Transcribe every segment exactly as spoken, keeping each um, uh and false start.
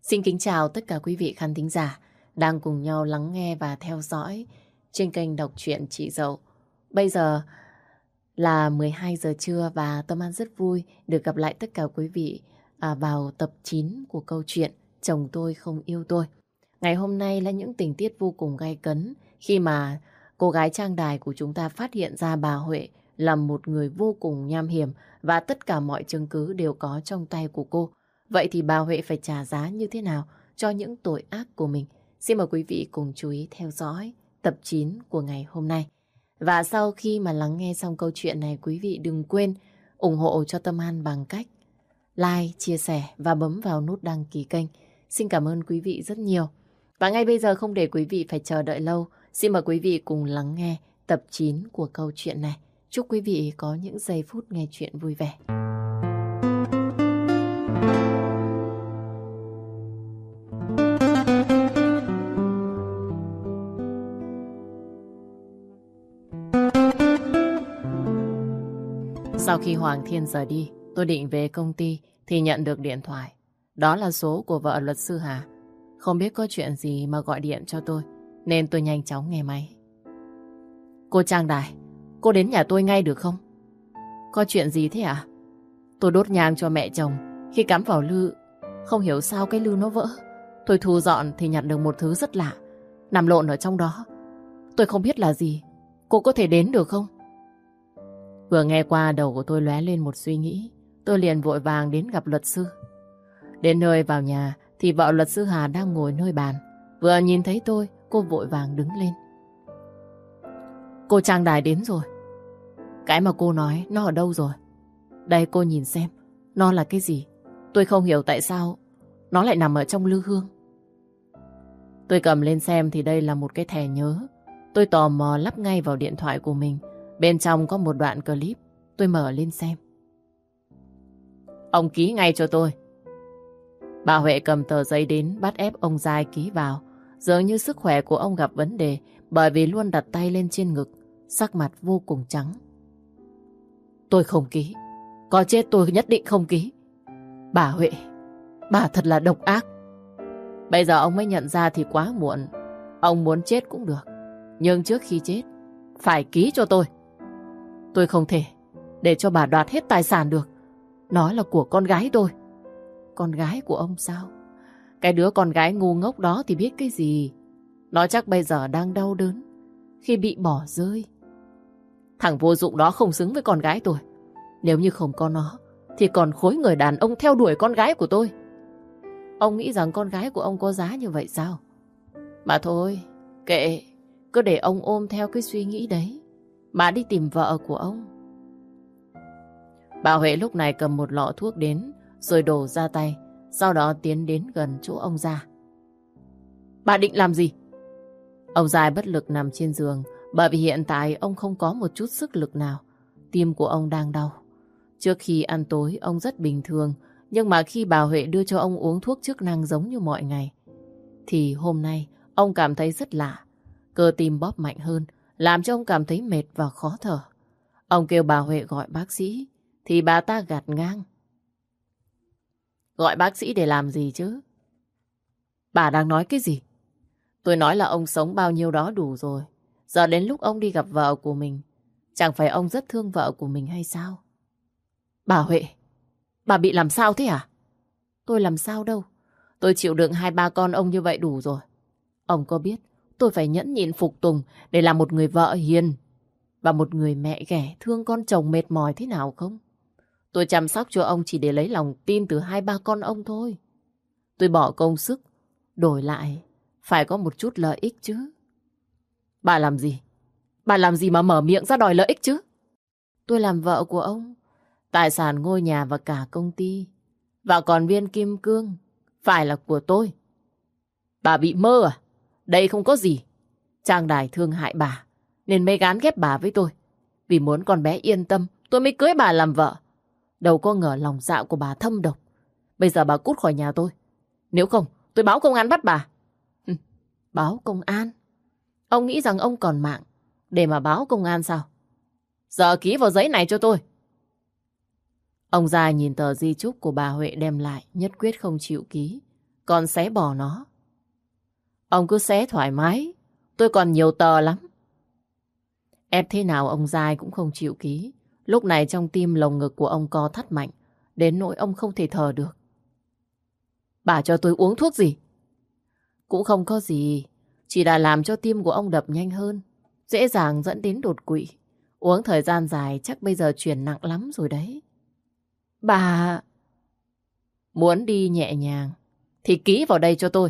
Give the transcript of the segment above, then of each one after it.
Xin kính chào tất cả quý vị khán thính giả đang cùng nhau lắng nghe và theo dõi trên kênh đọc truyện Chị Dậu. Bây giờ là mười hai giờ trưa và Tâm An rất vui được gặp lại tất cả quý vị à, vào tập chín của câu chuyện Chồng Tôi Không Yêu Tôi. Ngày hôm nay là những tình tiết vô cùng gay cấn khi mà cô gái trang đài của chúng ta phát hiện ra bà Huệ là một người vô cùng nham hiểm và tất cả mọi chứng cứ đều có trong tay của cô. Vậy thì bà Huệ phải trả giá như thế nào cho những tội ác của mình? Xin mời quý vị cùng chú ý theo dõi tập chín của ngày hôm nay. Và sau khi mà lắng nghe xong câu chuyện này, quý vị đừng quên ủng hộ cho Tâm An bằng cách like, chia sẻ và bấm vào nút đăng ký kênh. Xin cảm ơn quý vị rất nhiều. Và ngay bây giờ không để quý vị phải chờ đợi lâu, xin mời quý vị cùng lắng nghe tập chín của câu chuyện này. Chúc quý vị có những giây phút nghe chuyện vui vẻ. Sau khi Hoàng Thiên rời đi, tôi định về công ty thì nhận được điện thoại. Đó là số của vợ luật sư Hà. Không biết có chuyện gì mà gọi điện cho tôi, nên tôi nhanh chóng nghe máy. Cô Trang Đài, cô đến nhà tôi ngay được không? Có chuyện gì thế ạ? Tôi đốt nhang cho mẹ chồng. Khi cắm vào lư, không hiểu sao cái lư nó vỡ. Tôi thu dọn thì nhặt được một thứ rất lạ nằm lộn ở trong đó. Tôi không biết là gì. Cô có thể đến được không? Vừa nghe qua, đầu của tôi lóe lên một suy nghĩ. Tôi liền vội vàng đến gặp luật sư. Đến nơi vào nhà thì vợ luật sư Hà đang ngồi nơi bàn. Vừa nhìn thấy tôi, cô vội vàng đứng lên. Cô Trang Đài đến rồi. Cái mà cô nói nó ở đâu rồi? Đây cô nhìn xem, nó là cái gì? Tôi không hiểu tại sao nó lại nằm ở trong lư hương. Tôi cầm lên xem thì đây là một cái thẻ nhớ. Tôi tò mò lắp ngay vào điện thoại của mình. Bên trong có một đoạn clip. Tôi mở lên xem. Ông ký ngay cho tôi. Bà Huệ cầm tờ giấy đến bắt ép ông Giai ký vào. Dường như sức khỏe của ông gặp vấn đề, bởi vì luôn đặt tay lên trên ngực, sắc mặt vô cùng trắng. Tôi không ký. Có chết tôi nhất định không ký. Bà Huệ, bà thật là độc ác. Bây giờ ông mới nhận ra thì quá muộn. Ông muốn chết cũng được, nhưng trước khi chết phải ký cho tôi. Tôi không thể để cho bà đoạt hết tài sản được. Nó là của con gái tôi. Con gái của ông sao? Cái đứa con gái ngu ngốc đó thì biết cái gì. Nó chắc bây giờ đang đau đớn khi bị bỏ rơi. Thằng vô dụng đó không xứng với con gái tôi. Nếu như không có nó thì còn khối người đàn ông theo đuổi con gái của tôi. Ông nghĩ rằng con gái của ông có giá như vậy sao? Mà thôi, kệ. Cứ để ông ôm theo cái suy nghĩ đấy mà đi tìm vợ của ông. Bà Huệ lúc này cầm một lọ thuốc đến rồi đổ ra tay. Sau đó tiến đến gần chỗ ông Gia. Bà định làm gì? Ông Gia bất lực nằm trên giường, bởi vì hiện tại ông không có một chút sức lực nào. Tim của ông đang đau. Trước khi ăn tối ông rất bình thường, nhưng mà khi bà Huệ đưa cho ông uống thuốc chức năng giống như mọi ngày thì hôm nay ông cảm thấy rất lạ. Cơ tim bóp mạnh hơn, làm cho ông cảm thấy mệt và khó thở. Ông kêu bà Huệ gọi bác sĩ, thì bà ta gạt ngang. Gọi bác sĩ để làm gì chứ? Bà đang nói cái gì? Tôi nói là ông sống bao nhiêu đó đủ rồi. Giờ đến lúc ông đi gặp vợ của mình. Chẳng phải ông rất thương vợ của mình hay sao? Bà Huệ, bà bị làm sao thế à? Tôi làm sao đâu. Tôi chịu đựng hai ba con ông như vậy đủ rồi. Ông có biết tôi phải nhẫn nhịn phục tùng để làm một người vợ hiền và một người mẹ ghẻ thương con chồng mệt mỏi thế nào không? Tôi chăm sóc cho ông chỉ để lấy lòng tin từ hai ba con ông thôi. Tôi bỏ công sức, đổi lại phải có một chút lợi ích chứ. Bà làm gì? Bà làm gì mà mở miệng ra đòi lợi ích chứ? Tôi làm vợ của ông. Tài sản ngôi nhà và cả công ty và còn viên kim cương phải là của tôi. Bà bị mơ à? Đây không có gì. Trang Đài thương hại bà nên mới gán ghép bà với tôi. Vì muốn con bé yên tâm tôi mới cưới bà làm vợ. Đâu có ngờ lòng dạ của bà thâm độc. Bây giờ bà cút khỏi nhà tôi. Nếu không tôi báo công an bắt bà. Hừ, báo công an? Ông nghĩ rằng ông còn mạng để mà báo công an sao? Giờ ký vào giấy này cho tôi. Ông già nhìn tờ di chúc của bà Huệ đem lại, nhất quyết không chịu ký. còn xé bỏ nó. Ông cứ xé thoải mái, tôi còn nhiều tờ lắm. Ép thế nào ông Giai cũng không chịu ký. Lúc này trong tim lồng ngực của ông co thắt mạnh, đến nỗi ông không thể thở được. Bà cho tôi uống thuốc gì? Cũng không có gì, chỉ là làm cho tim của ông đập nhanh hơn, dễ dàng dẫn đến đột quỵ. Uống thời gian dài chắc bây giờ chuyển nặng lắm rồi đấy. Bà... Muốn đi nhẹ nhàng thì ký vào đây cho tôi.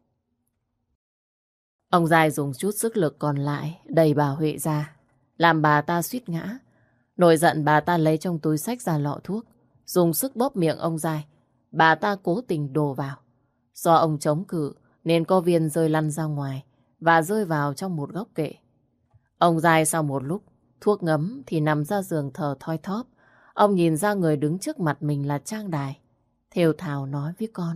Ông Giai dùng chút sức lực còn lại đẩy bà Huệ ra, làm bà ta suýt ngã. Nổi giận bà ta lấy trong túi xách ra lọ thuốc, dùng sức bóp miệng ông Giai. Bà ta cố tình đổ vào. Do ông chống cự nên có viên rơi lăn ra ngoài và rơi vào trong một góc kệ. Ông Giai sau một lúc thuốc ngấm thì nằm ra giường thở thoi thóp. Ông nhìn ra người đứng trước mặt mình là Trang Đài, thều thào nói với con.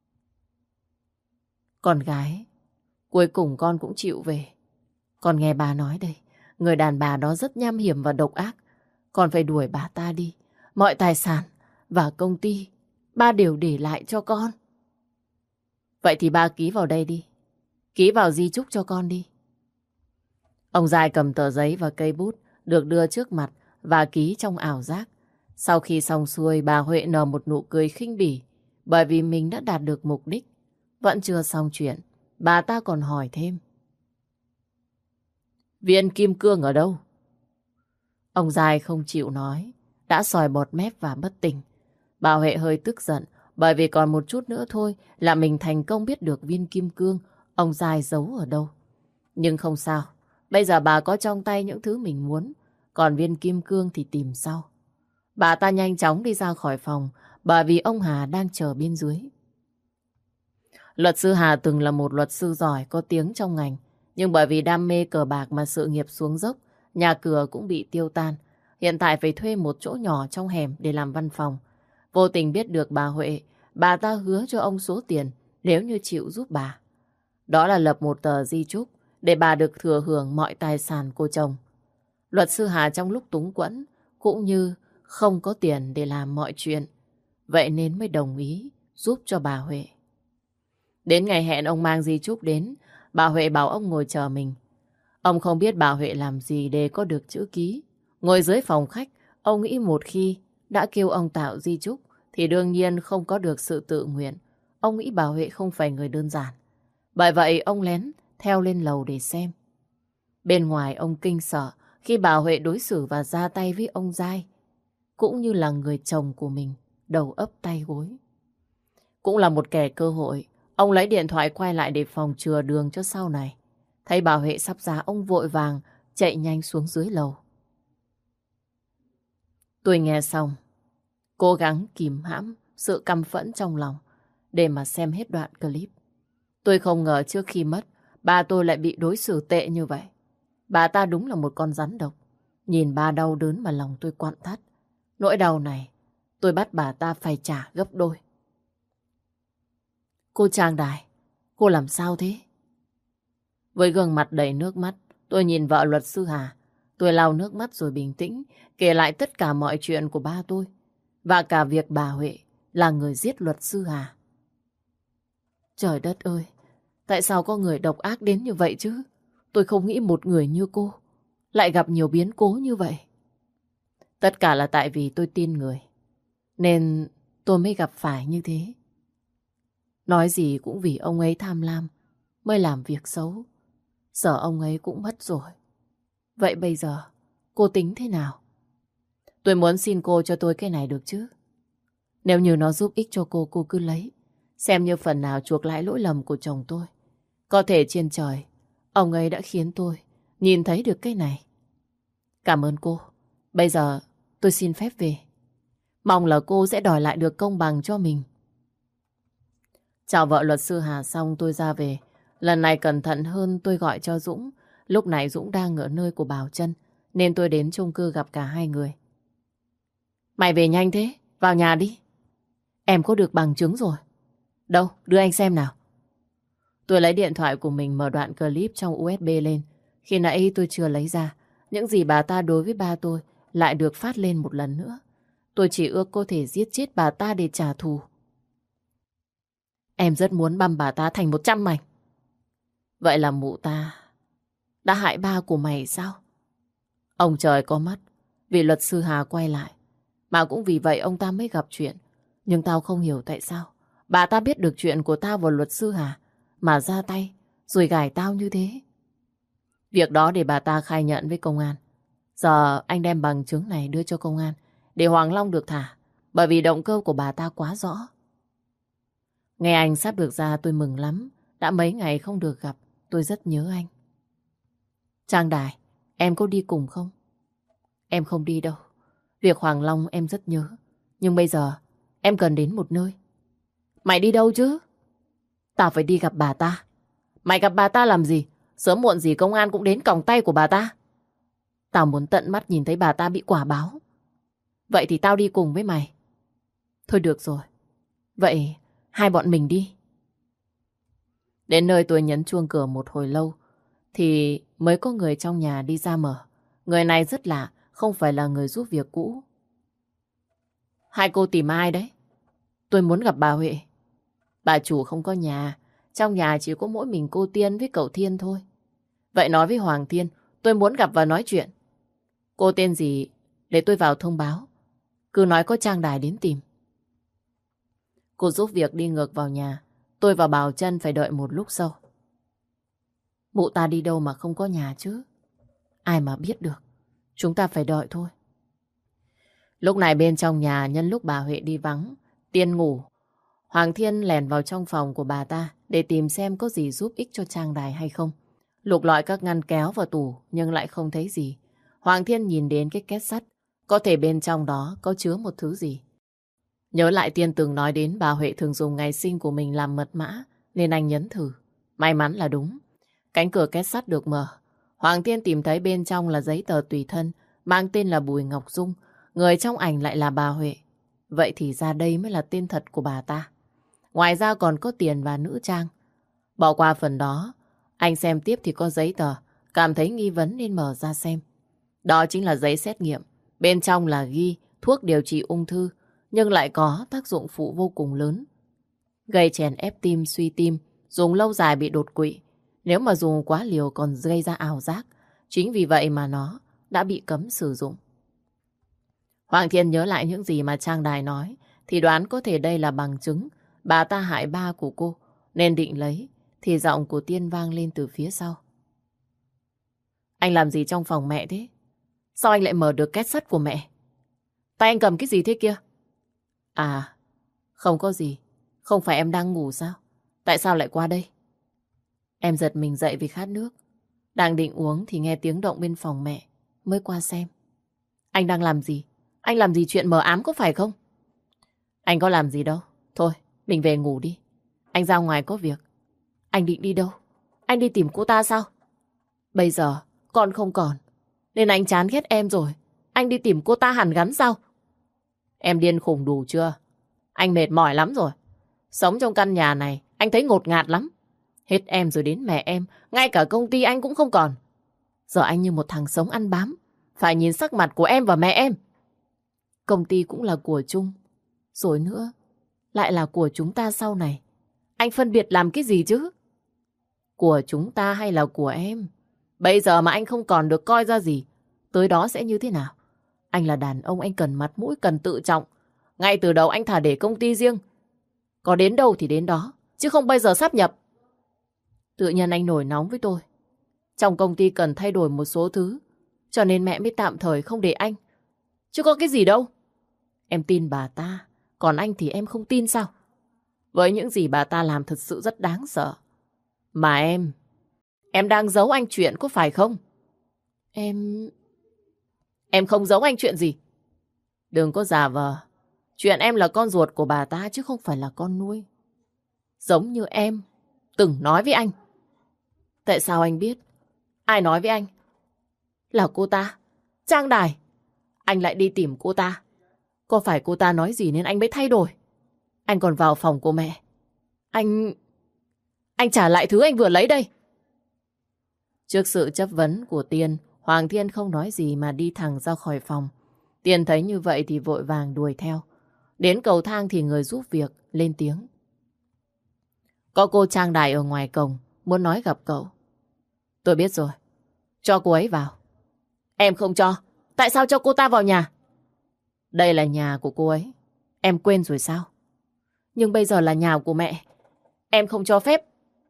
Con gái, cuối cùng con cũng chịu về. Con nghe bà nói đây, người đàn bà đó rất nham hiểm và độc ác. Con phải đuổi bà ta đi. Mọi tài sản và công ty ba đều để lại cho con. Vậy thì ba ký vào đây đi. Ký vào di chúc cho con đi. Ông Giai cầm tờ giấy và cây bút được đưa trước mặt và ký trong ảo giác. Sau khi xong xuôi, bà Huệ nở một nụ cười khinh bỉ bởi vì mình đã đạt được mục đích. Vẫn chưa xong chuyện, bà ta còn hỏi thêm. Viên kim cương ở đâu? Ông Giai không chịu nói, đã sòi bọt mép và bất tỉnh. Bà Huệ hơi tức giận bởi vì còn một chút nữa thôi là mình thành công biết được viên kim cương ông Giai giấu ở đâu. Nhưng không sao, bây giờ bà có trong tay những thứ mình muốn, còn viên kim cương thì tìm sau. Bà ta nhanh chóng đi ra khỏi phòng bởi vì ông Hà đang chờ bên dưới. Luật sư Hà từng là một luật sư giỏi có tiếng trong ngành, nhưng bởi vì đam mê cờ bạc mà sự nghiệp xuống dốc, nhà cửa cũng bị tiêu tan. Hiện tại phải thuê một chỗ nhỏ trong hẻm để làm văn phòng. Vô tình biết được bà Huệ, bà ta hứa cho ông số tiền nếu như chịu giúp bà. Đó là lập một tờ di chúc để bà được thừa hưởng mọi tài sản của chồng. Luật sư Hà trong lúc túng quẫn cũng như không có tiền để làm mọi chuyện, vậy nên mới đồng ý giúp cho bà Huệ. Đến ngày hẹn ông mang di chúc đến, bà Huệ bảo ông ngồi chờ mình. Ông không biết bà Huệ làm gì để có được chữ ký. Ngồi dưới phòng khách, ông nghĩ một khi đã kêu ông tạo di chúc thì đương nhiên không có được sự tự nguyện. Ông nghĩ bà Huệ không phải người đơn giản. Bởi vậy ông lén theo lên lầu để xem. Bên ngoài ông kinh sợ khi bà Huệ đối xử và ra tay với ông Giai, cũng như là người chồng của mình, đầu ấp tay gối. Cũng là một kẻ cơ hội, ông lấy điện thoại quay lại để phòng chừa đường cho sau này. Thấy bà Huệ sắp ra, ông vội vàng chạy nhanh xuống dưới lầu. Tôi nghe xong, cố gắng kìm hãm sự căm phẫn trong lòng để mà xem hết đoạn clip. Tôi không ngờ trước khi mất, bà tôi lại bị đối xử tệ như vậy. Bà ta đúng là một con rắn độc. Nhìn bà đau đớn mà lòng tôi quặn thắt. Nỗi đau này, tôi bắt bà ta phải trả gấp đôi. Cô Trang Đài, cô làm sao thế? Với gương mặt đầy nước mắt, tôi nhìn vợ luật sư Hà. Tôi lau nước mắt rồi bình tĩnh, kể lại tất cả mọi chuyện của ba tôi. Và cả việc bà Huệ là người giết luật sư Hà. Trời đất ơi, tại sao có người độc ác đến như vậy chứ? Tôi không nghĩ một người như cô lại gặp nhiều biến cố như vậy. Tất cả là tại vì tôi tin người, nên tôi mới gặp phải như thế. Nói gì cũng vì ông ấy tham lam mới làm việc xấu. Giờ ông ấy cũng mất rồi. Vậy bây giờ cô tính thế nào? Tôi muốn xin cô cho tôi cái này được chứ? Nếu như nó giúp ích cho cô, cô cứ lấy. Xem như phần nào chuộc lại lỗi lầm của chồng tôi. Có thể trên trời ông ấy đã khiến tôi nhìn thấy được cái này. Cảm ơn cô. Bây giờ tôi xin phép về. Mong là cô sẽ đòi lại được công bằng cho mình. Chào vợ luật sư Hà xong tôi ra về. Lần này cẩn thận hơn, tôi gọi cho Dũng. Lúc này Dũng đang ở nơi của Bảo Trân, nên tôi đến chung cư gặp cả hai người. Mày về nhanh thế, vào nhà đi. Em có được bằng chứng rồi. Đâu, đưa anh xem nào. Tôi lấy điện thoại của mình mở đoạn clip trong u ét bê lên. Khi nãy tôi chưa lấy ra, những gì bà ta đối với ba tôi lại được phát lên một lần nữa. Tôi chỉ ước có thể giết chết bà ta để trả thù. Em rất muốn băm bà ta thành một trăm mảnh. Vậy là mụ ta đã hại ba của mày sao? Ông trời có mắt, vì luật sư Hà quay lại. Mà cũng vì vậy ông ta mới gặp chuyện. Nhưng tao không hiểu tại sao bà ta biết được chuyện của tao và luật sư Hà mà ra tay rồi gài tao như thế. Việc đó để bà ta khai nhận với công an. Giờ anh đem bằng chứng này đưa cho công an để Hoàng Long được thả, bởi vì động cơ của bà ta quá rõ. Nghe anh sắp được ra tôi mừng lắm. Đã mấy ngày không được gặp, tôi rất nhớ anh. Trang Đài, em có đi cùng không? Em không đi đâu. Việc Hoàng Long em rất nhớ. Nhưng bây giờ em cần đến một nơi. Mày đi đâu chứ? Tao phải đi gặp bà ta. Mày gặp bà ta làm gì? Sớm muộn gì công an cũng đến còng tay của bà ta. Tao muốn tận mắt nhìn thấy bà ta bị quả báo. Vậy thì tao đi cùng với mày. Thôi được rồi. Vậy hai bọn mình đi. Đến nơi tôi nhấn chuông cửa một hồi lâu thì mới có người trong nhà đi ra mở. Người này rất lạ, không phải là người giúp việc cũ. Hai cô tìm ai đấy? Tôi muốn gặp bà Huệ. Bà chủ không có nhà. Trong nhà chỉ có mỗi mình cô Tiên với cậu Thiên thôi. Vậy nói với Hoàng Thiên, tôi muốn gặp và nói chuyện. Cô tên gì? Để tôi vào thông báo. Cứ nói có Trang Đài đến tìm. Cô giúp việc đi ngược vào nhà. Tôi và Bảo Trân phải đợi một lúc sau. Mụ ta đi đâu mà không có nhà chứ? Ai mà biết được. Chúng ta phải đợi thôi. Lúc này bên trong nhà, nhân lúc bà Huệ đi vắng, Tiên ngủ, Hoàng Thiên lèn vào trong phòng của bà ta để tìm xem có gì giúp ích cho Trang Đài hay không. Lục lọi các ngăn kéo và tủ nhưng lại không thấy gì. Hoàng Thiên nhìn đến cái két sắt, có thể bên trong đó có chứa một thứ gì. Nhớ lại Tiên từng nói đến bà Huệ thường dùng ngày sinh của mình làm mật mã, nên anh nhấn thử. May mắn là đúng. Cánh cửa két sắt được mở. Hoàng Thiên tìm thấy bên trong là giấy tờ tùy thân, mang tên là Bùi Ngọc Dung. Người trong ảnh lại là bà Huệ. Vậy thì ra đây mới là tên thật của bà ta. Ngoài ra còn có tiền và nữ trang. Bỏ qua phần đó, anh xem tiếp thì có giấy tờ, cảm thấy nghi vấn nên mở ra xem. Đó chính là giấy xét nghiệm. Bên trong là ghi thuốc điều trị ung thư, nhưng lại có tác dụng phụ vô cùng lớn. Gây chèn ép tim, suy tim, dùng lâu dài bị đột quỵ. Nếu mà dùng quá liều còn gây ra ảo giác. Chính vì vậy mà nó đã bị cấm sử dụng. Hoàng Thiên nhớ lại những gì mà Trang Đài nói, thì đoán có thể đây là bằng chứng bà ta hại ba của cô, nên định lấy, thì giọng của Tiên vang lên từ phía sau. Anh làm gì trong phòng mẹ thế? Sao anh lại mở được két sắt của mẹ? Tay anh cầm cái gì thế kia? À, không có gì. Không phải em đang ngủ sao? Tại sao lại qua đây? Em giật mình dậy vì khát nước. Đang định uống thì nghe tiếng động bên phòng mẹ, mới qua xem. Anh đang làm gì? Anh làm gì chuyện mờ ám có phải không? Anh có làm gì đâu. Thôi, mình về ngủ đi. Anh ra ngoài có việc. Anh định đi đâu? Anh đi tìm cô ta sao? Bây giờ con không còn, nên anh chán ghét em rồi. Anh đi tìm cô ta hàn gắn sao? Em điên khùng đủ chưa? Anh mệt mỏi lắm rồi. Sống trong căn nhà này anh thấy ngột ngạt lắm. Hết em rồi đến mẹ em, ngay cả công ty anh cũng không còn. Giờ anh như một thằng sống ăn bám, phải nhìn sắc mặt của em và mẹ em. Công ty cũng là của chung, rồi nữa lại là của chúng ta sau này. Anh phân biệt làm cái gì chứ? Của chúng ta hay là của em? Bây giờ mà anh không còn được coi ra gì, tới đó sẽ như thế nào? Anh là đàn ông, anh cần mặt mũi, cần tự trọng. Ngay từ đầu anh thà để công ty riêng, có đến đâu thì đến đó, chứ không bây giờ sáp nhập. Tự nhiên anh nổi nóng với tôi. Trong công ty cần thay đổi một số thứ, cho nên mẹ mới tạm thời không để anh. Chứ có cái gì đâu. Em tin bà ta, còn anh thì em không tin sao? Với những gì bà ta làm thật sự rất đáng sợ. Mà em, em đang giấu anh chuyện có phải không? Em... Em không giấu anh chuyện gì. Đừng có giả vờ. Chuyện em là con ruột của bà ta chứ không phải là con nuôi. Giống như em từng nói với anh. Tại sao anh biết? Ai nói với anh? Là cô ta, Trang Đài. Anh lại đi tìm cô ta. Có phải cô ta nói gì nên anh mới thay đổi? Anh còn vào phòng của mẹ. Anh... Anh trả lại thứ anh vừa lấy đây. Trước sự chất vấn của Tiên, Hoàng Thiên không nói gì mà đi thẳng ra khỏi phòng. Tiên thấy như vậy thì vội vàng đuổi theo. Đến cầu thang thì người giúp việc lên tiếng. Có cô Trang Đài ở ngoài cổng, muốn nói gặp cậu. Tôi biết rồi. Cho cô ấy vào. Em không cho. Tại sao cho cô ta vào nhà? Đây là nhà của cô ấy. Em quên rồi sao? Nhưng bây giờ là nhà của mẹ. Em không cho phép.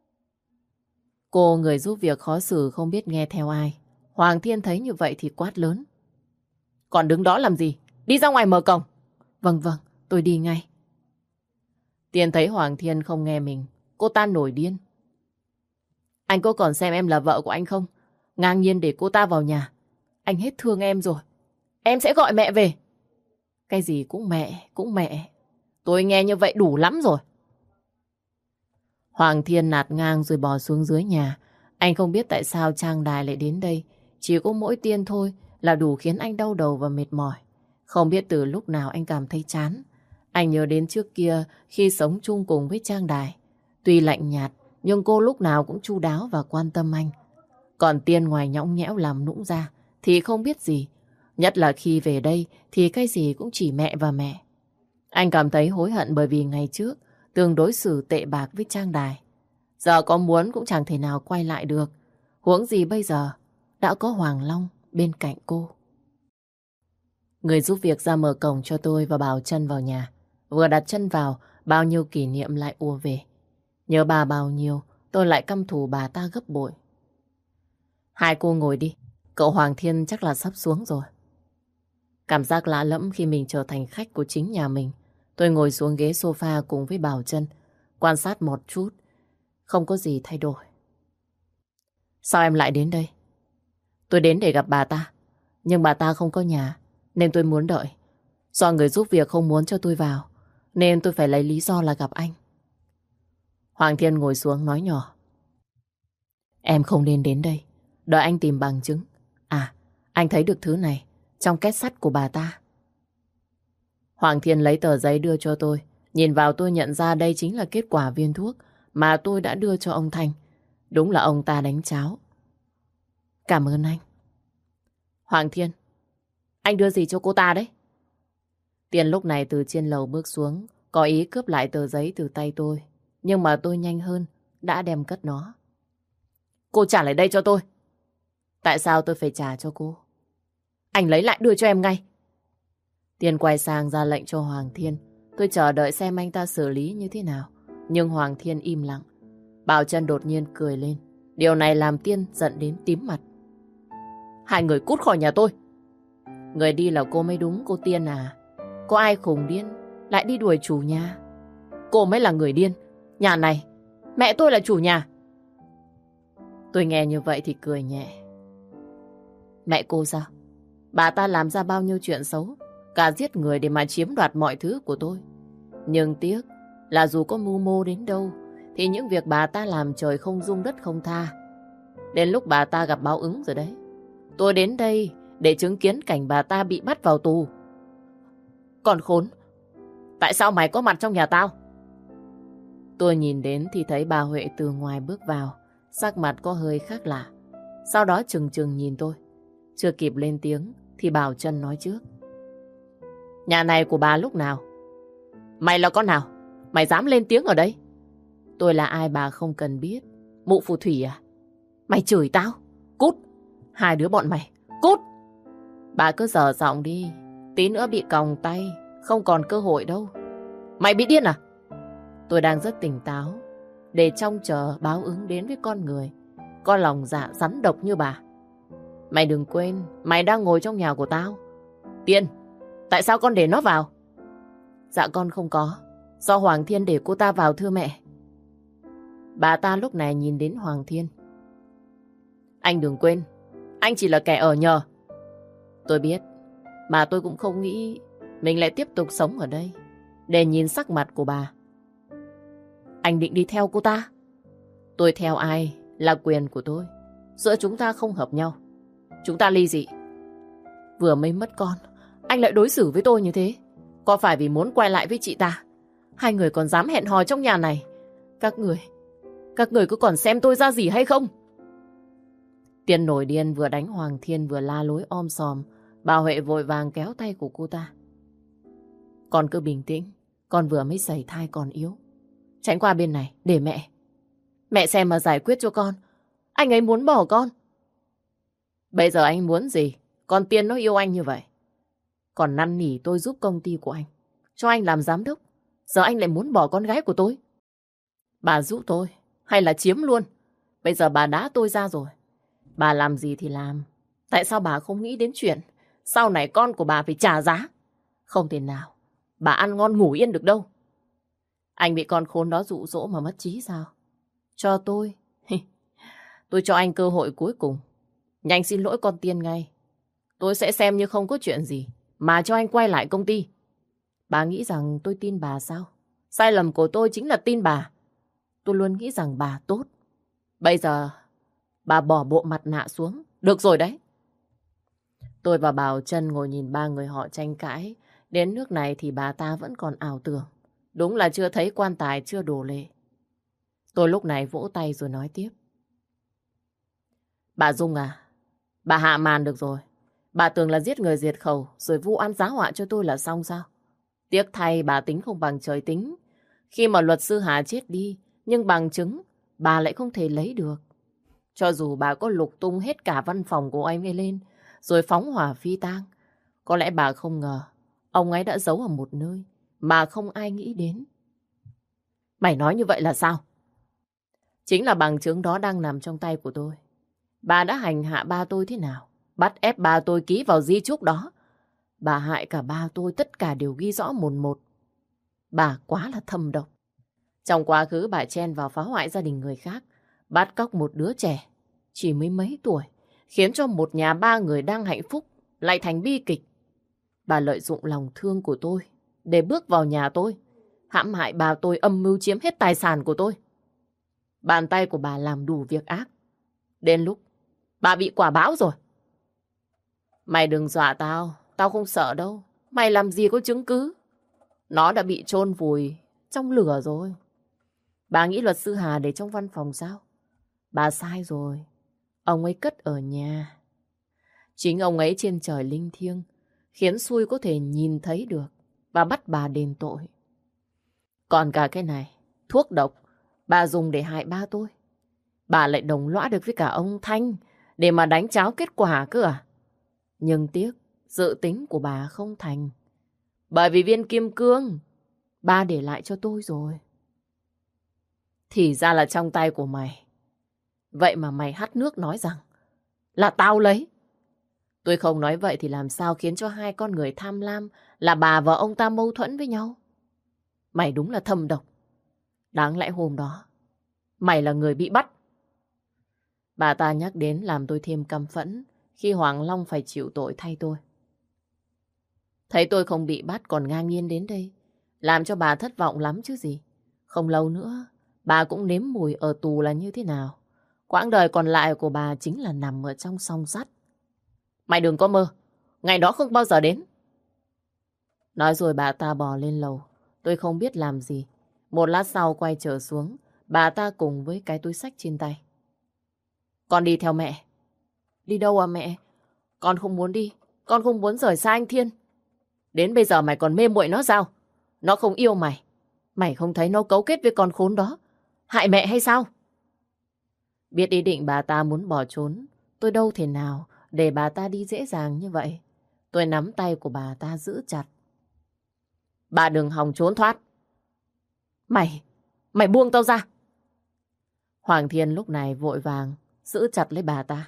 Cô người giúp việc khó xử không biết nghe theo ai. Hoàng Thiên thấy như vậy thì quát lớn. Còn đứng đó làm gì? Đi ra ngoài mở cổng. Vâng vâng, tôi đi ngay. Tiên thấy Hoàng Thiên không nghe mình, cô ta nổi điên. Anh có còn xem em là vợ của anh không? Ngang nhiên để cô ta vào nhà. Anh hết thương em rồi. Em sẽ gọi mẹ về. Cái gì cũng mẹ, cũng mẹ. Tôi nghe như vậy đủ lắm rồi. Hoàng Thiên nạt ngang rồi bò xuống dưới nhà. Anh không biết tại sao Trang Đài lại đến đây. Chỉ có mỗi Tiên thôi là đủ khiến anh đau đầu và mệt mỏi. Không biết từ lúc nào anh cảm thấy chán. Anh nhớ đến trước kia khi sống chung cùng với Trang Đài. Tuy lạnh nhạt nhưng cô lúc nào cũng chu đáo và quan tâm anh. Còn Tiên ngoài nhõng nhẽo làm nũng ra thì không biết gì. Nhất là khi về đây thì cái gì cũng chỉ mẹ và mẹ. Anh cảm thấy hối hận bởi vì ngày trước từng đối xử tệ bạc với Trang Đài. Giờ có muốn cũng chẳng thể nào quay lại được. Huống gì bây giờ đã có Hoàng Long bên cạnh cô. Người giúp việc ra mở cổng cho tôi và bảo chân vào nhà. Vừa đặt chân vào, bao nhiêu kỷ niệm lại ùa về. Nhớ bà bao nhiêu, tôi lại căm thù bà ta gấp bội. Hai cô ngồi đi, cậu Hoàng Thiên chắc là sắp xuống rồi. Cảm giác lạ lẫm khi mình trở thành khách của chính nhà mình. Tôi ngồi xuống ghế sofa cùng với Bảo Trân, quan sát một chút, không có gì thay đổi. Sao em lại đến đây? Tôi đến để gặp bà ta, nhưng bà ta không có nhà, nên tôi muốn đợi. Do người giúp việc không muốn cho tôi vào, nên tôi phải lấy lý do là gặp anh. Hoàng Thiên ngồi xuống nói nhỏ. Em không nên đến đây, đợi anh tìm bằng chứng. À, anh thấy được thứ này trong két sắt của bà ta. Hoàng Thiên lấy tờ giấy đưa cho tôi. Nhìn vào tôi nhận ra đây chính là kết quả viên thuốc mà tôi đã đưa cho ông Thanh. Đúng là ông ta đánh cháo. Cảm ơn anh. Hoàng Thiên, anh đưa gì cho cô ta đấy? Tiền lúc này từ trên lầu bước xuống, có ý cướp lại tờ giấy từ tay tôi. Nhưng mà tôi nhanh hơn, đã đem cất nó. Cô trả lại đây cho tôi. Tại sao tôi phải trả cho cô? Anh lấy lại đưa cho em ngay. Tiền quay sang ra lệnh cho Hoàng Thiên. Tôi chờ đợi xem anh ta xử lý như thế nào. Nhưng Hoàng Thiên im lặng. Bảo Trân đột nhiên cười lên. Điều này làm Tiên giận đến tím mặt. Hai người cút khỏi nhà tôi. Người đi là cô mới đúng, cô Tiên à. Có ai khùng điên lại đi đuổi chủ nhà? Cô mới là người điên. Nhà này mẹ tôi là chủ nhà. Tôi nghe như vậy thì cười nhẹ. Mẹ cô sao? Bà ta làm ra bao nhiêu chuyện xấu, cả giết người để mà chiếm đoạt mọi thứ của tôi. Nhưng tiếc là dù có mưu mô đến đâu thì những việc bà ta làm trời không dung đất không tha. Đến lúc bà ta gặp báo ứng rồi đấy. Tôi đến đây để chứng kiến cảnh bà ta bị bắt vào tù. Còn khốn, tại sao mày có mặt trong nhà tao? Tôi nhìn đến thì thấy bà Huệ từ ngoài bước vào, sắc mặt có hơi khác lạ. Sau đó chừng chừng nhìn tôi. Chưa kịp lên tiếng thì Bảo Trân nói trước. Nhà này của bà lúc nào? Mày là con nào? Mày dám lên tiếng ở đây? Tôi là ai bà không cần biết. Mụ phù thủy à? Mày chửi tao? Cút! Hai đứa bọn mày, cút! Bà cứ dở giọng đi. Tí nữa bị còng tay, không còn cơ hội đâu. Mày bị điên à? Tôi đang rất tỉnh táo để trông chờ báo ứng đến với con người có lòng dạ rắn độc như bà. Mày đừng quên, mày đang ngồi trong nhà của tao. Tiên, tại sao con để nó vào? Dạ con không có. Do Hoàng Thiên để cô ta vào thưa mẹ. Bà ta lúc này nhìn đến Hoàng Thiên. Anh đừng quên, anh chỉ là kẻ ở nhờ. Tôi biết, mà tôi cũng không nghĩ mình lại tiếp tục sống ở đây để nhìn sắc mặt của bà. Anh định đi theo cô ta? Tôi theo ai là quyền của tôi. Giữa chúng ta không hợp nhau. Chúng ta ly dị. Vừa mới mất con, anh lại đối xử với tôi như thế. Có phải vì muốn quay lại với chị ta? Hai người còn dám hẹn hò trong nhà này. Các người, các người có còn xem tôi ra gì hay không? Tiên nổi điên vừa đánh Hoàng Thiên vừa la lối om sòm. Bà Huệ vội vàng kéo tay của cô ta. Con cứ bình tĩnh. Con vừa mới sảy thai còn yếu. Tránh qua bên này để mẹ. Mẹ xem mà giải quyết cho con. Anh ấy muốn bỏ con. Bây giờ anh muốn gì? Con Tiên nó yêu anh như vậy. Còn năn nỉ tôi giúp công ty của anh, cho anh làm giám đốc. Giờ anh lại muốn bỏ con gái của tôi. Bà giúp tôi, hay là chiếm luôn? Bây giờ bà đá tôi ra rồi. Bà làm gì thì làm. Tại sao bà không nghĩ đến chuyện sau này con của bà phải trả giá? Không thể nào bà ăn ngon ngủ yên được đâu. Anh bị con khốn đó dụ dỗ mà mất trí sao? Cho tôi. Tôi cho anh cơ hội cuối cùng. Nhanh xin lỗi con Tiên ngay. Tôi sẽ xem như không có chuyện gì mà cho anh quay lại công ty. Bà nghĩ rằng tôi tin bà sao? Sai lầm của tôi chính là tin bà. Tôi luôn nghĩ rằng bà tốt. Bây giờ bà bỏ bộ mặt nạ xuống. Được rồi đấy. Tôi và Bảo Trân ngồi nhìn ba người họ tranh cãi. Đến nước này thì bà ta vẫn còn ảo tưởng. Đúng là chưa thấy quan tài chưa đổ lệ. Tôi lúc này vỗ tay rồi nói tiếp. Bà Dung à, bà hạ màn được rồi. Bà tưởng là giết người diệt khẩu rồi vu oan giá họa cho tôi là xong sao? Tiếc thay bà tính không bằng trời tính. Khi mà luật sư Hà chết đi, nhưng bằng chứng bà lại không thể lấy được. Cho dù bà có lục tung hết cả văn phòng của anh ấy lên, rồi phóng hỏa phi tang, có lẽ bà không ngờ ông ấy đã giấu ở một nơi mà không ai nghĩ đến. Mày nói như vậy là sao? Chính là bằng chứng đó đang nằm trong tay của tôi. Bà đã hành hạ ba tôi thế nào? Bắt ép ba tôi ký vào di chúc đó. Bà hại cả ba tôi, tất cả đều ghi rõ một một. Bà quá là thâm độc. Trong quá khứ bà chen vào phá hoại gia đình người khác, bắt cóc một đứa trẻ chỉ mấy mấy tuổi, khiến cho một nhà ba người đang hạnh phúc lại thành bi kịch. Bà lợi dụng lòng thương của tôi để bước vào nhà tôi, hãm hại bà tôi, âm mưu chiếm hết tài sản của tôi. Bàn tay của bà làm đủ việc ác. Đến lúc bà bị quả bão rồi. Mày đừng dọa tao, tao không sợ đâu. Mày làm gì có chứng cứ. Nó đã bị chôn vùi trong lửa rồi. Bà nghĩ luật sư Hà để trong văn phòng sao? Bà sai rồi. Ông ấy cất ở nhà. Chính ông ấy trên trời linh thiêng, khiến xui có thể nhìn thấy được và bắt bà đền tội. Còn cả cái này, thuốc độc bà dùng để hại ba tôi. Bà lại đồng lõa được với cả ông Thanh để mà đánh cháo kết quả cơ à? Nhưng tiếc, dự tính của bà không thành. Bởi vì viên kim cương bà để lại cho tôi rồi. Thì ra là trong tay của mày. Vậy mà mày hắt nước nói rằng là tao lấy. Tôi không nói vậy thì làm sao khiến cho hai con người tham lam là bà và ông ta mâu thuẫn với nhau. Mày đúng là thâm độc. Đáng lẽ hôm đó mày là người bị bắt. Bà ta nhắc đến làm tôi thêm căm phẫn khi Hoàng Long phải chịu tội thay tôi. Thấy tôi không bị bắt còn ngang nhiên đến đây, làm cho bà thất vọng lắm chứ gì. Không lâu nữa bà cũng nếm mùi ở tù là như thế nào. Quãng đời còn lại của bà chính là nằm ở trong song sắt. Mày đừng có mơ, ngày đó không bao giờ đến. Nói rồi bà ta bò lên lầu. Tôi không biết làm gì. Một lát sau quay trở xuống, bà ta cùng với cái túi xách trên tay. Con đi theo mẹ. Đi đâu à mẹ? Con không muốn đi. Con không muốn rời xa anh Thiên. Đến bây giờ mày còn mê muội nó sao? Nó không yêu mày. Mày không thấy nó cấu kết với con khốn đó, hại mẹ hay sao? Biết ý định bà ta muốn bỏ trốn, tôi đâu thể nào để bà ta đi dễ dàng như vậy. Tôi nắm tay của bà ta giữ chặt. Bà đừng hòng trốn thoát. Mày, mày buông tao ra. Hoàng Thiên lúc này vội vàng giữ chặt lấy bà ta.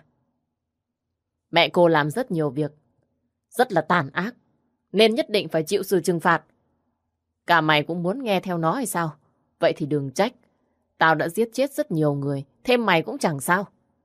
Mẹ cô làm rất nhiều việc rất là tàn ác, nên nhất định phải chịu sự trừng phạt. Cả mày cũng muốn nghe theo nó hay sao? Vậy thì đừng trách. Tao đã giết chết rất nhiều người, thêm mày cũng chẳng sao.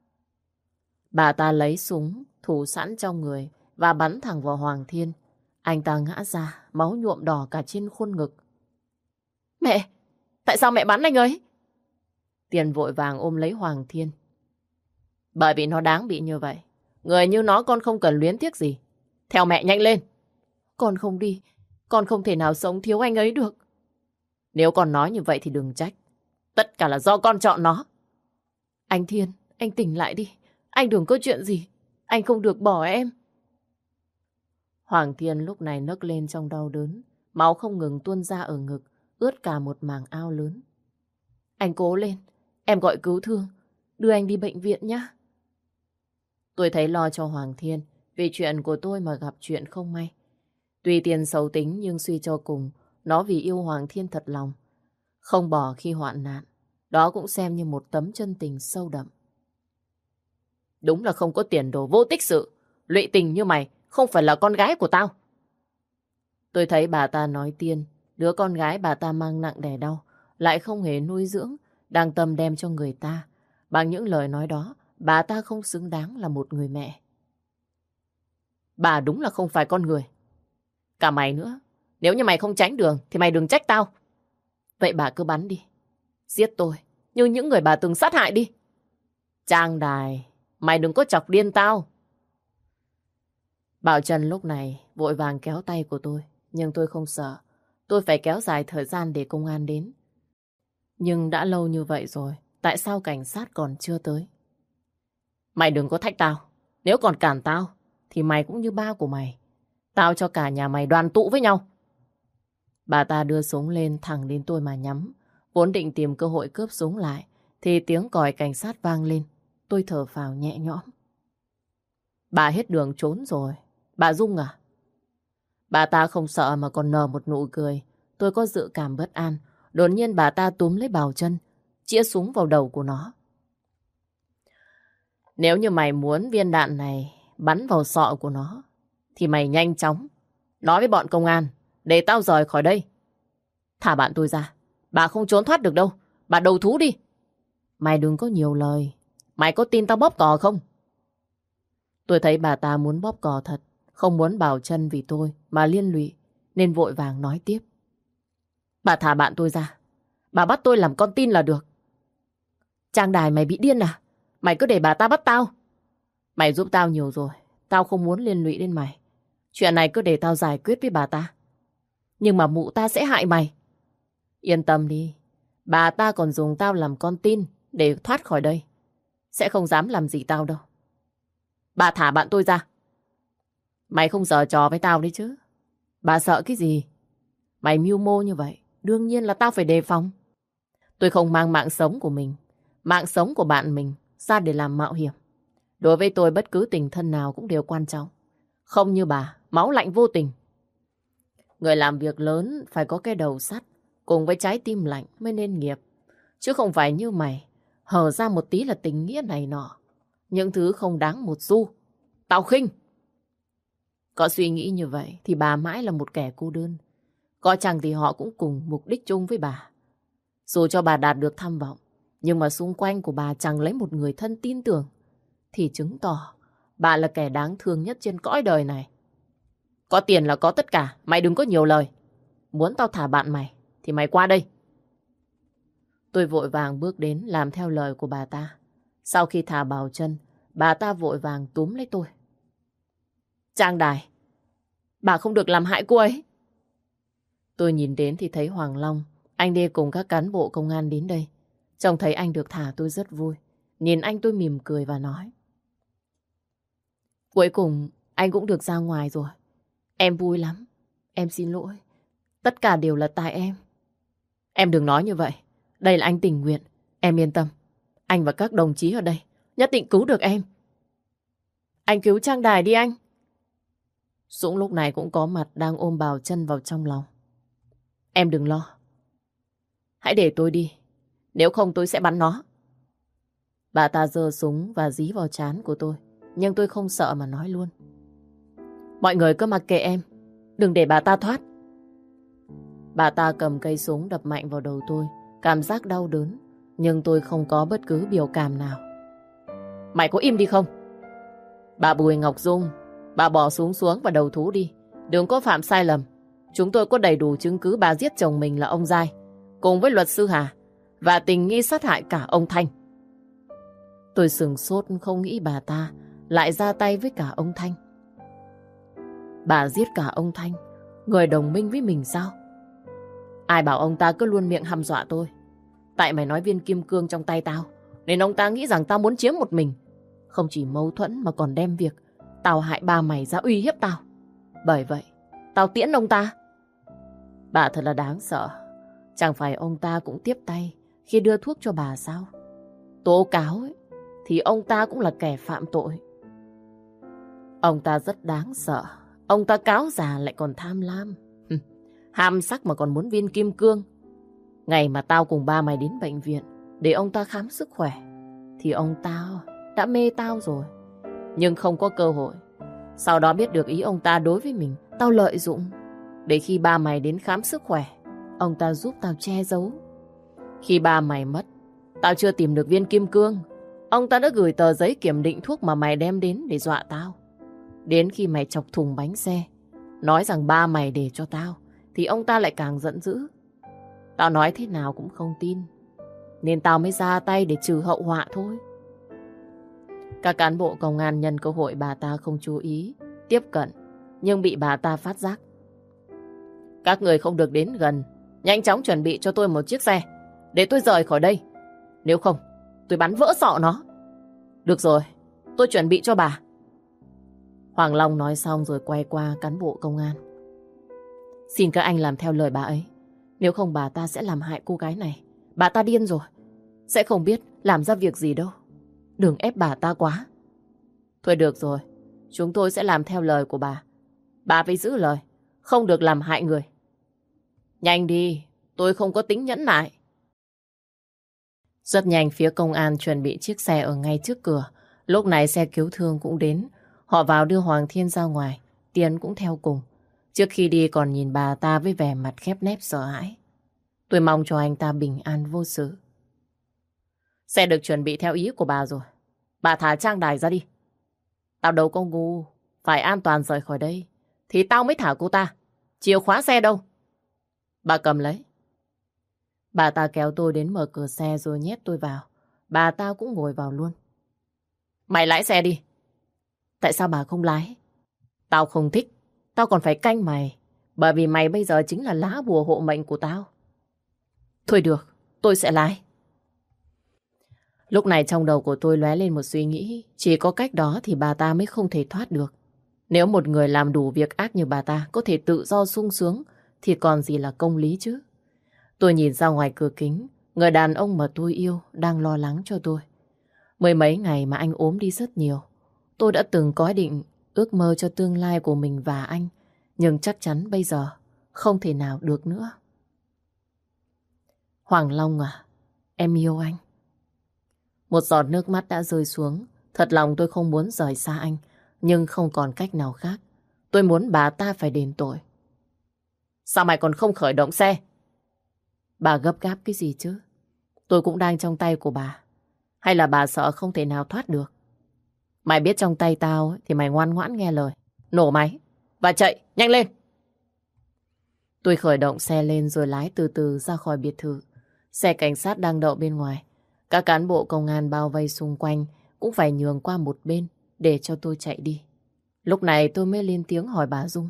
Bà ta lấy súng thủ sẵn trong người và bắn thẳng vào Hoàng Thiên. Anh ta ngã ra, máu nhuộm đỏ cả trên khuôn ngực. Mẹ, tại sao mẹ bắn anh ấy? Tiền vội vàng ôm lấy Hoàng Thiên. Bởi vì nó đáng bị như vậy. Người như nó con không cần luyến tiếc gì. Theo mẹ nhanh lên. Con không đi, con không thể nào sống thiếu anh ấy được. Nếu con nói như vậy thì đừng trách. Tất cả là do con chọn nó. Anh Thiên, anh tỉnh lại đi. Anh đừng có chuyện gì. Anh không được bỏ em. Hoàng Thiên lúc này nấc lên trong đau đớn. Máu không ngừng tuôn ra ở ngực, ướt cả một mảng ao lớn. Anh cố lên. em gọi cứu thương, đưa anh đi bệnh viện nhé. Tôi thấy lo cho Hoàng Thiên, vì chuyện của tôi mà gặp chuyện không may. Tuy Tiên xấu tính nhưng suy cho cùng, nó vì yêu Hoàng Thiên thật lòng, không bỏ khi hoạn nạn. Đó cũng xem như một tấm chân tình sâu đậm. Đúng là không có tiền đồ vô tích sự. Lụy tình như mày không phải là con gái của tao. Tôi thấy bà ta nói Tiên, đứa con gái bà ta mang nặng đẻ đau, lại không hề nuôi dưỡng, đang tâm đem cho người ta. Bằng những lời nói đó, bà ta không xứng đáng là một người mẹ. Bà đúng là không phải con người. Cả mày nữa. Nếu như mày không tránh đường thì mày đừng trách tao. Vậy bà cứ bắn đi. Giết tôi như những người bà từng sát hại đi. Trang Đài, mày đừng có chọc điên tao. Bảo Trân lúc này vội vàng kéo tay của tôi. Nhưng tôi không sợ. Tôi phải kéo dài thời gian để công an đến. Nhưng đã lâu như vậy rồi, tại sao cảnh sát còn chưa tới? Mày đừng có thách tao. Nếu còn cản tao thì mày cũng như ba của mày. Tao cho cả nhà mày đoàn tụ với nhau. Bà ta đưa súng lên thẳng đến tôi mà nhắm. Vốn định tìm cơ hội cướp súng lại thì tiếng còi cảnh sát vang lên. Tôi thở phào nhẹ nhõm. Bà hết đường trốn rồi. Bà Dung à? Bà ta không sợ mà còn nở một nụ cười. Tôi có dự cảm bất an. Đột nhiên bà ta túm lấy Bảo Trân, chĩa súng vào đầu của nó. Nếu như mày muốn viên đạn này bắn vào sọ của nó thì mày nhanh chóng nói với bọn công an để tao rời khỏi đây. Thả bạn tôi ra. Bà không trốn thoát được đâu. Bà đầu thú đi. Mày đừng có nhiều lời. Mày có tin tao bóp cò không? Tôi thấy bà ta muốn bóp cò thật, không muốn Bảo Trân vì tôi mà liên lụy, nên vội vàng nói tiếp. Bà thả bạn tôi ra. Bà bắt tôi làm con tin là được. Trang Đài, mày bị điên à? Mày cứ để bà ta bắt tao. Mày giúp tao nhiều rồi. Tao không muốn liên lụy đến mày. Chuyện này cứ để tao giải quyết với bà ta. Nhưng mà mụ ta sẽ hại mày. Yên tâm đi. Bà ta còn dùng tao làm con tin để thoát khỏi đây. Sẽ không dám làm gì tao đâu. Bà thả bạn tôi ra. Mày không giở trò với tao đấy chứ. Bà sợ cái gì? Mày mưu mô như vậy, đương nhiên là tao phải đề phòng. Tôi không mang mạng sống của mình, mạng sống của bạn mình ra để làm mạo hiểm. Đối với tôi bất cứ tình thân nào cũng đều quan trọng. Không như bà, máu lạnh vô tình. Người làm việc lớn phải có cái đầu sắt cùng với trái tim lạnh mới nên nghiệp. Chứ không phải như mày, hở ra một tí là tình nghĩa này nọ. Những thứ không đáng một xu. Tao khinh. Có suy nghĩ như vậy thì bà mãi là một kẻ cô đơn. Có chăng thì họ cũng cùng mục đích chung với bà. Dù cho bà đạt được tham vọng, nhưng mà xung quanh của bà chẳng lấy một người thân tin tưởng, thì chứng tỏ bà là kẻ đáng thương nhất trên cõi đời này. Có tiền là có tất cả, mày đừng có nhiều lời. Muốn tao thả bạn mày thì mày qua đây. Tôi vội vàng bước đến làm theo lời của bà ta. Sau khi thả Bảo Trân, bà ta vội vàng túm lấy tôi. Trang Đài, bà không được làm hại cô ấy. Tôi nhìn đến thì thấy Hoàng Long, anh đi cùng các cán bộ công an đến đây. Trông thấy anh được thả tôi rất vui. Nhìn anh tôi mỉm cười và nói. Cuối cùng anh cũng được ra ngoài rồi. Em vui lắm. Em xin lỗi. Tất cả đều là tại em. Em đừng nói như vậy. Đây là anh tình nguyện. Em yên tâm. Anh và các đồng chí ở đây nhất định cứu được em. Anh cứu Trang Đài đi anh. Dũng lúc này cũng có mặt đang ôm Bảo Trân vào trong lòng. Em đừng lo. Hãy để tôi đi. Nếu không tôi sẽ bắn nó. Bà ta giơ súng và dí vào trán của tôi. Nhưng tôi không sợ mà nói luôn. Mọi người cứ mặc kệ em. Đừng để bà ta thoát. Bà ta cầm cây súng đập mạnh vào đầu tôi. Cảm giác đau đớn. Nhưng tôi không có bất cứ biểu cảm nào. Mày có im đi không? Bà Bùi Ngọc Dung, bà bỏ súng xuống và đầu thú đi. Đừng có phạm sai lầm. Chúng tôi có đầy đủ chứng cứ bà giết chồng mình là ông Giai, cùng với luật sư Hà, và tình nghi sát hại cả ông Thanh. Tôi sửng sốt không nghĩ bà ta lại ra tay với cả ông Thanh. Bà giết cả ông Thanh, người đồng minh với mình sao? Ai bảo ông ta cứ luôn miệng hăm dọa tôi? Tại mày nói viên kim cương trong tay tao, nên ông ta nghĩ rằng tao muốn chiếm một mình. Không chỉ mâu thuẫn mà còn đem việc tao hại ba mày ra uy hiếp tao. Bởi vậy, tao tiễn ông ta. Bà thật là đáng sợ. Chẳng phải ông ta cũng tiếp tay khi đưa thuốc cho bà sao? tố cáo ấy, thì ông ta cũng là kẻ phạm tội. Ông ta rất đáng sợ. Ông ta cáo già lại còn tham lam. Ham sắc mà còn muốn viên kim cương. Ngày mà tao cùng ba mày đến bệnh viện để ông ta khám sức khỏe, thì ông ta đã mê tao rồi. Nhưng không có cơ hội. Sau đó biết được ý ông ta đối với mình, tao lợi dụng. Để khi ba mày đến khám sức khỏe, ông ta giúp tao che giấu. Khi ba mày mất, tao chưa tìm được viên kim cương. Ông ta đã gửi tờ giấy kiểm định thuốc mà mày đem đến để dọa tao. Đến khi mày chọc thùng bánh xe, nói rằng ba mày để cho tao, thì ông ta lại càng giận dữ. Tao nói thế nào cũng không tin, nên tao mới ra tay để trừ hậu họa thôi. Các cán bộ công an nhân cơ hội bà ta không chú ý, tiếp cận, nhưng bị bà ta phát giác. Các người không được đến gần, nhanh chóng chuẩn bị cho tôi một chiếc xe, để tôi rời khỏi đây. Nếu không, tôi bắn vỡ sọ nó. Được rồi, tôi chuẩn bị cho bà. Hoàng Long nói xong rồi quay qua cán bộ công an. Xin các anh làm theo lời bà ấy. Nếu không bà ta sẽ làm hại cô gái này. Bà ta điên rồi, sẽ không biết làm ra việc gì đâu. Đừng ép bà ta quá. Thôi được rồi, chúng tôi sẽ làm theo lời của bà. Bà phải giữ lời, không được làm hại người. Nhanh đi, tôi không có tính nhẫn nại. Rất nhanh phía công an chuẩn bị chiếc xe ở ngay trước cửa. Lúc này xe cứu thương cũng đến. Họ vào đưa Hoàng Thiên ra ngoài. Tiến cũng theo cùng. Trước khi đi còn nhìn bà ta với vẻ mặt khép nép sợ hãi. Tôi mong cho anh ta bình an vô sự. Xe được chuẩn bị theo ý của bà rồi. Bà thả trang đài ra đi. Tao đâu có ngu. Phải an toàn rời khỏi đây thì tao mới thả cô ta. Chìa khóa xe đâu? Bà cầm lấy. Bà ta kéo tôi đến mở cửa xe rồi nhét tôi vào. Bà ta cũng ngồi vào luôn. Mày lái xe đi. Tại sao bà không lái? Tao không thích. Tao còn phải canh mày. Bởi vì mày bây giờ chính là lá bùa hộ mệnh của tao. Thôi được, tôi sẽ lái. Lúc này trong đầu của tôi lóe lên một suy nghĩ. Chỉ có cách đó thì bà ta mới không thể thoát được. Nếu một người làm đủ việc ác như bà ta có thể tự do sung sướng, thì còn gì là công lý chứ. Tôi nhìn ra ngoài cửa kính. Người đàn ông mà tôi yêu đang lo lắng cho tôi. Mười mấy ngày mà anh ốm đi rất nhiều. Tôi đã từng có ý định ước mơ cho tương lai của mình và anh. Nhưng chắc chắn bây giờ không thể nào được nữa. Hoàng Long à, em yêu anh. Một giọt nước mắt đã rơi xuống. Thật lòng tôi không muốn rời xa anh, nhưng không còn cách nào khác. Tôi muốn bà ta phải đền tội. Sao mày còn không khởi động xe? Bà gấp gáp cái gì chứ? Tôi cũng đang trong tay của bà. Hay là bà sợ không thể nào thoát được? Mày biết trong tay tao thì mày ngoan ngoãn nghe lời. Nổ máy và chạy, nhanh lên. Tôi khởi động xe lên rồi lái từ từ ra khỏi biệt thự. Xe cảnh sát đang đậu bên ngoài. Các cán bộ công an bao vây xung quanh cũng phải nhường qua một bên để cho tôi chạy đi. Lúc này tôi mới lên tiếng hỏi bà Dung.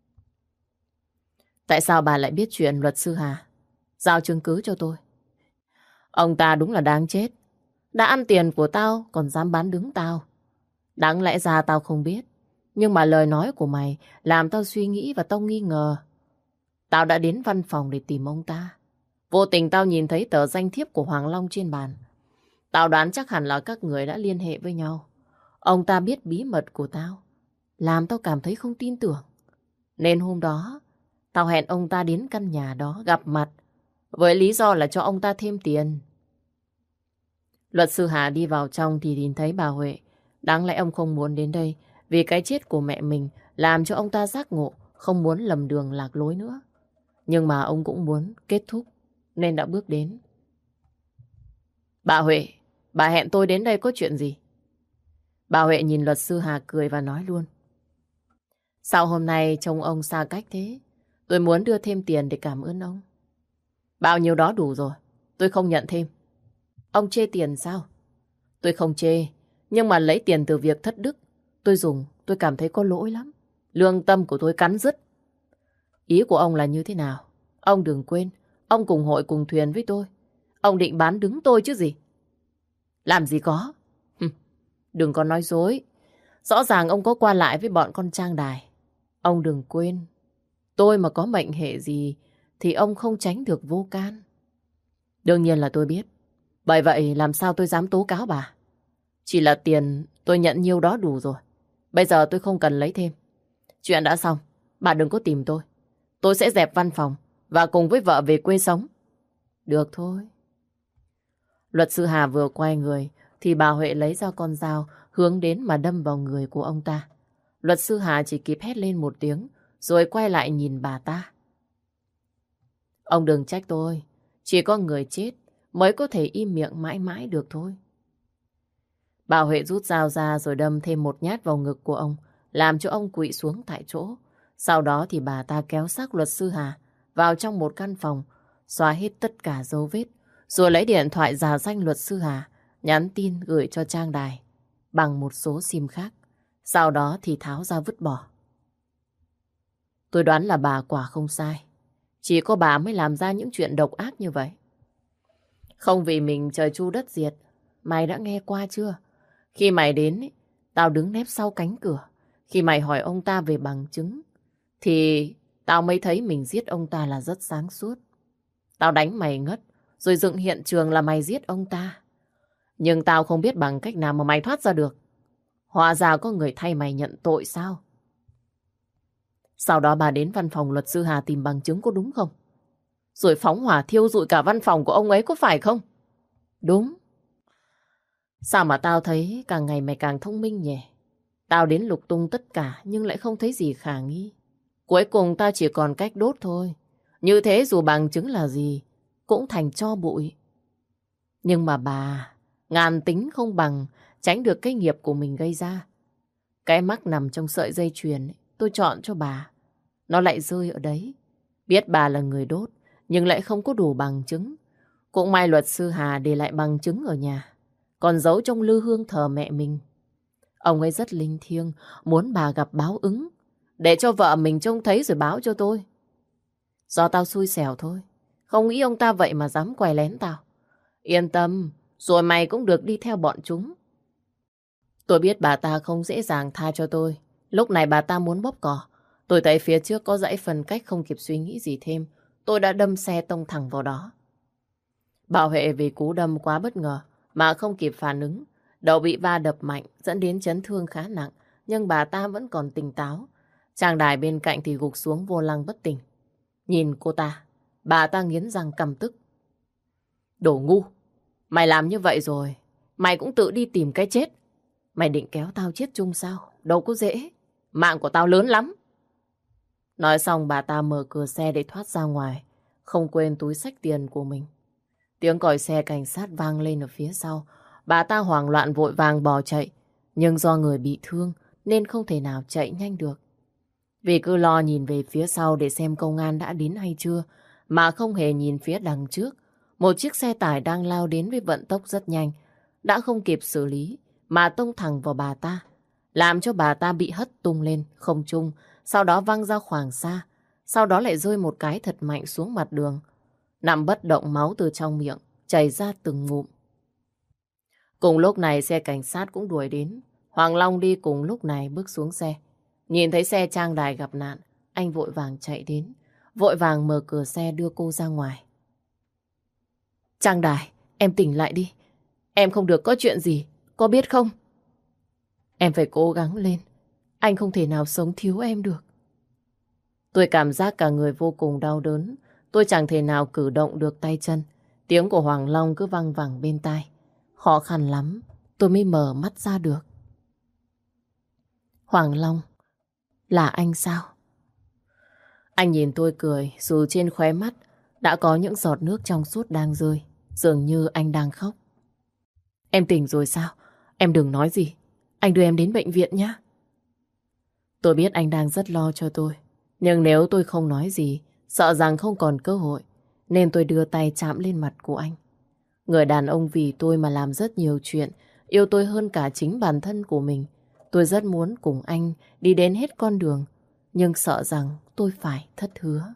Tại sao bà lại biết chuyện luật sư Hà? Giao chứng cứ cho tôi. Ông ta đúng là đáng chết. Đã ăn tiền của tao còn dám bán đứng tao. Đáng lẽ ra tao không biết. Nhưng mà lời nói của mày làm tao suy nghĩ và tao nghi ngờ. Tao đã đến văn phòng để tìm ông ta. Vô tình tao nhìn thấy tờ danh thiếp của Hoàng Long trên bàn. Tao đoán chắc hẳn là các người đã liên hệ với nhau. Ông ta biết bí mật của tao, làm tao cảm thấy không tin tưởng. Nên hôm đó tao hẹn ông ta đến căn nhà đó gặp mặt, với lý do là cho ông ta thêm tiền. Luật sư Hà đi vào trong thì nhìn thấy bà Huệ. Đáng lẽ ông không muốn đến đây, vì cái chết của mẹ mình làm cho ông ta giác ngộ, không muốn lầm đường lạc lối nữa. Nhưng mà ông cũng muốn kết thúc, nên đã bước đến. Bà Huệ, bà hẹn tôi đến đây có chuyện gì? Bà Huệ nhìn luật sư Hà cười và nói luôn. Sao hôm nay trông ông xa cách thế? Tôi muốn đưa thêm tiền để cảm ơn ông. Bao nhiêu đó đủ rồi, tôi không nhận thêm. Ông chê tiền sao? Tôi không chê, nhưng mà lấy tiền từ việc thất đức. Tôi dùng, tôi cảm thấy có lỗi lắm. Lương tâm của tôi cắn rứt. Ý của ông là như thế nào? Ông đừng quên, ông cùng hội cùng thuyền với tôi. Ông định bán đứng tôi chứ gì? Làm gì có. Đừng có nói dối. Rõ ràng ông có qua lại với bọn con trang đài. Ông đừng quên, tôi mà có mệnh hệ gì thì ông không tránh được vô can. Đương nhiên là tôi biết. Bởi vậy làm sao tôi dám tố cáo bà? Chỉ là tiền tôi nhận nhiêu đó đủ rồi. Bây giờ tôi không cần lấy thêm. Chuyện đã xong, bà đừng có tìm tôi. Tôi sẽ dẹp văn phòng và cùng với vợ về quê sống. Được thôi. Luật sư Hà vừa quay người thì bà Huệ lấy ra con dao hướng đến mà đâm vào người của ông ta. Luật sư Hà chỉ kịp hét lên một tiếng rồi quay lại nhìn bà ta. Ông đừng trách tôi. Chỉ có người chết mới có thể im miệng mãi mãi được thôi. Bà Huệ rút dao ra rồi đâm thêm một nhát vào ngực của ông, làm cho ông quỵ xuống tại chỗ. Sau đó thì bà ta kéo xác luật sư Hà vào trong một căn phòng, xóa hết tất cả dấu vết, rồi lấy điện thoại giả danh luật sư Hà, nhắn tin gửi cho trang đài bằng một số sim khác. Sau đó thì tháo ra vứt bỏ. Tôi đoán là bà quả không sai. Chỉ có bà mới làm ra những chuyện độc ác như vậy. Không vì mình trời chu đất diệt. Mày đã nghe qua chưa? Khi mày đến, ý, tao đứng nép sau cánh cửa. Khi mày hỏi ông ta về bằng chứng, thì tao mới thấy mình giết ông ta là rất sáng suốt. Tao đánh mày ngất, rồi dựng hiện trường là mày giết ông ta. Nhưng tao không biết bằng cách nào mà mày thoát ra được. Hóa ra có người thay mày nhận tội sao? Sau đó bà đến văn phòng luật sư Hà tìm bằng chứng có đúng không? Rồi phóng hỏa thiêu rụi cả văn phòng của ông ấy có phải không? Đúng. Sao mà tao thấy càng ngày mày càng thông minh nhỉ? Tao đến lục tung tất cả nhưng lại không thấy gì khả nghi. Cuối cùng tao chỉ còn cách đốt thôi. Như thế dù bằng chứng là gì cũng thành tro bụi. Nhưng mà bà, ngàn tính không bằng tránh được cái nghiệp của mình gây ra. Cái mắc nằm trong sợi dây chuyền tôi chọn cho bà. Nó lại rơi ở đấy. Biết bà là người đốt nhưng lại không có đủ bằng chứng. Cũng may luật sư Hà để lại bằng chứng ở nhà, còn giấu trong lư hương thờ mẹ mình. Ông ấy rất linh thiêng, muốn bà gặp báo ứng, để cho vợ mình trông thấy rồi báo cho tôi. Do tao xui xẻo thôi, không nghĩ ông ta vậy mà dám quay lén tao. Yên tâm, rồi mày cũng được đi theo bọn chúng. Tôi biết bà ta không dễ dàng tha cho tôi. Lúc này bà ta muốn bóp cò. Tôi thấy phía trước có dãy phân cách, không kịp suy nghĩ gì thêm. Tôi đã đâm xe tông thẳng vào đó. Bảo Huệ vì cú đâm quá bất ngờ mà không kịp phản ứng. Đầu bị va đập mạnh dẫn đến chấn thương khá nặng, nhưng bà ta vẫn còn tỉnh táo. Trang đài bên cạnh thì gục xuống vô lăng bất tỉnh. Nhìn cô ta, bà ta nghiến răng căm tức. Đồ ngu, mày làm như vậy rồi, mày cũng tự đi tìm cái chết. Mày định kéo tao chết chung sao? Đâu có dễ, mạng của tao lớn lắm. Nói xong bà ta mở cửa xe để thoát ra ngoài, không quên túi xách tiền của mình. Tiếng còi xe cảnh sát vang lên ở phía sau. Bà ta hoảng loạn vội vàng bỏ chạy. Nhưng do người bị thương nên không thể nào chạy nhanh được. Vì cứ lo nhìn về phía sau để xem công an đã đến hay chưa, mà không hề nhìn phía đằng trước. Một chiếc xe tải đang lao đến với vận tốc rất nhanh. Đã không kịp xử lý mà tông thẳng vào bà ta, làm cho bà ta bị hất tung lên không trung, sau đó văng ra khoảng xa. Sau đó lại rơi một cái thật mạnh xuống mặt đường. Nằm bất động, máu từ trong miệng chảy ra từng ngụm. Cùng lúc này xe cảnh sát cũng đuổi đến. Hoàng Long đi cùng lúc này bước xuống xe. Nhìn thấy xe trang đài gặp nạn, anh vội vàng chạy đến, vội vàng mở cửa xe đưa cô ra ngoài. Trang đài, em tỉnh lại đi. Em không được có chuyện gì, có biết không? Em phải cố gắng lên. Anh không thể nào sống thiếu em được. Tôi cảm giác cả người vô cùng đau đớn. Tôi chẳng thể nào cử động được tay chân. Tiếng của Hoàng Long cứ văng vẳng bên tai. Khó khăn lắm, tôi mới mở mắt ra được. Hoàng Long, là anh sao? Anh nhìn tôi cười, dù trên khóe mắt đã có những giọt nước trong suốt đang rơi. Dường như anh đang khóc. Em tỉnh rồi sao? Em đừng nói gì. Anh đưa em đến bệnh viện nhé. Tôi biết anh đang rất lo cho tôi. Nhưng nếu tôi không nói gì, sợ rằng không còn cơ hội, nên tôi đưa tay chạm lên mặt của anh. Người đàn ông vì tôi mà làm rất nhiều chuyện, yêu tôi hơn cả chính bản thân của mình. Tôi rất muốn cùng anh đi đến hết con đường, nhưng sợ rằng tôi phải thất hứa.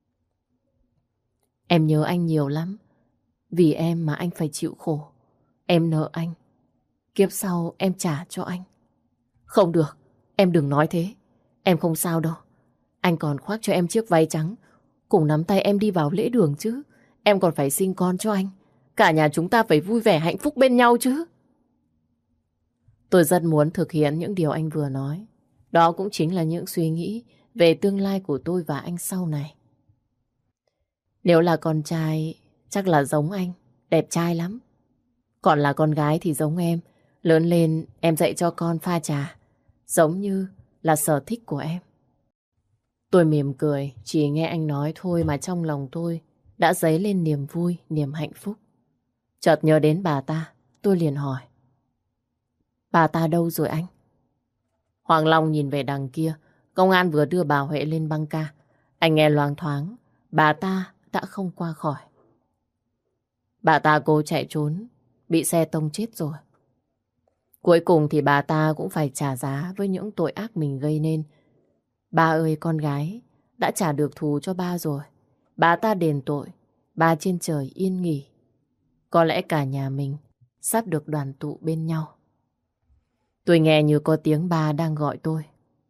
Em nhớ anh nhiều lắm. Vì em mà anh phải chịu khổ. Em nợ anh. Kiếp sau em trả cho anh. Không được, em đừng nói thế. Em không sao đâu. Anh còn khoác cho em chiếc váy trắng, cùng nắm tay em đi vào lễ đường chứ. Em còn phải sinh con cho anh. cả nhà chúng ta phải vui vẻ hạnh phúc bên nhau chứ. Tôi rất muốn thực hiện những điều anh vừa nói. Đó cũng chính là những suy nghĩ về tương lai của tôi và anh sau này. Nếu là con trai, chắc là giống anh, đẹp trai lắm. Còn là con gái thì giống em, lớn lên em dạy cho con pha trà, giống như là sở thích của em. Tôi mỉm cười, chỉ nghe anh nói thôi mà trong lòng tôi đã dấy lên niềm vui, niềm hạnh phúc. Chợt nhớ đến bà ta, tôi liền hỏi. Bà ta đâu rồi anh? Hoàng Long nhìn về đằng kia, công an vừa đưa bà Huệ lên băng ca. Anh nghe loáng thoáng, bà ta đã không qua khỏi. Bà ta cố chạy trốn, bị xe tông chết rồi. Cuối cùng thì bà ta cũng phải trả giá với những tội ác mình gây nên. Ba ơi, con gái đã trả được thù cho ba rồi. Bà ta đền tội, ba trên trời yên nghỉ. Có lẽ cả nhà mình sắp được đoàn tụ bên nhau. Tôi nghe như có tiếng ba đang gọi tôi.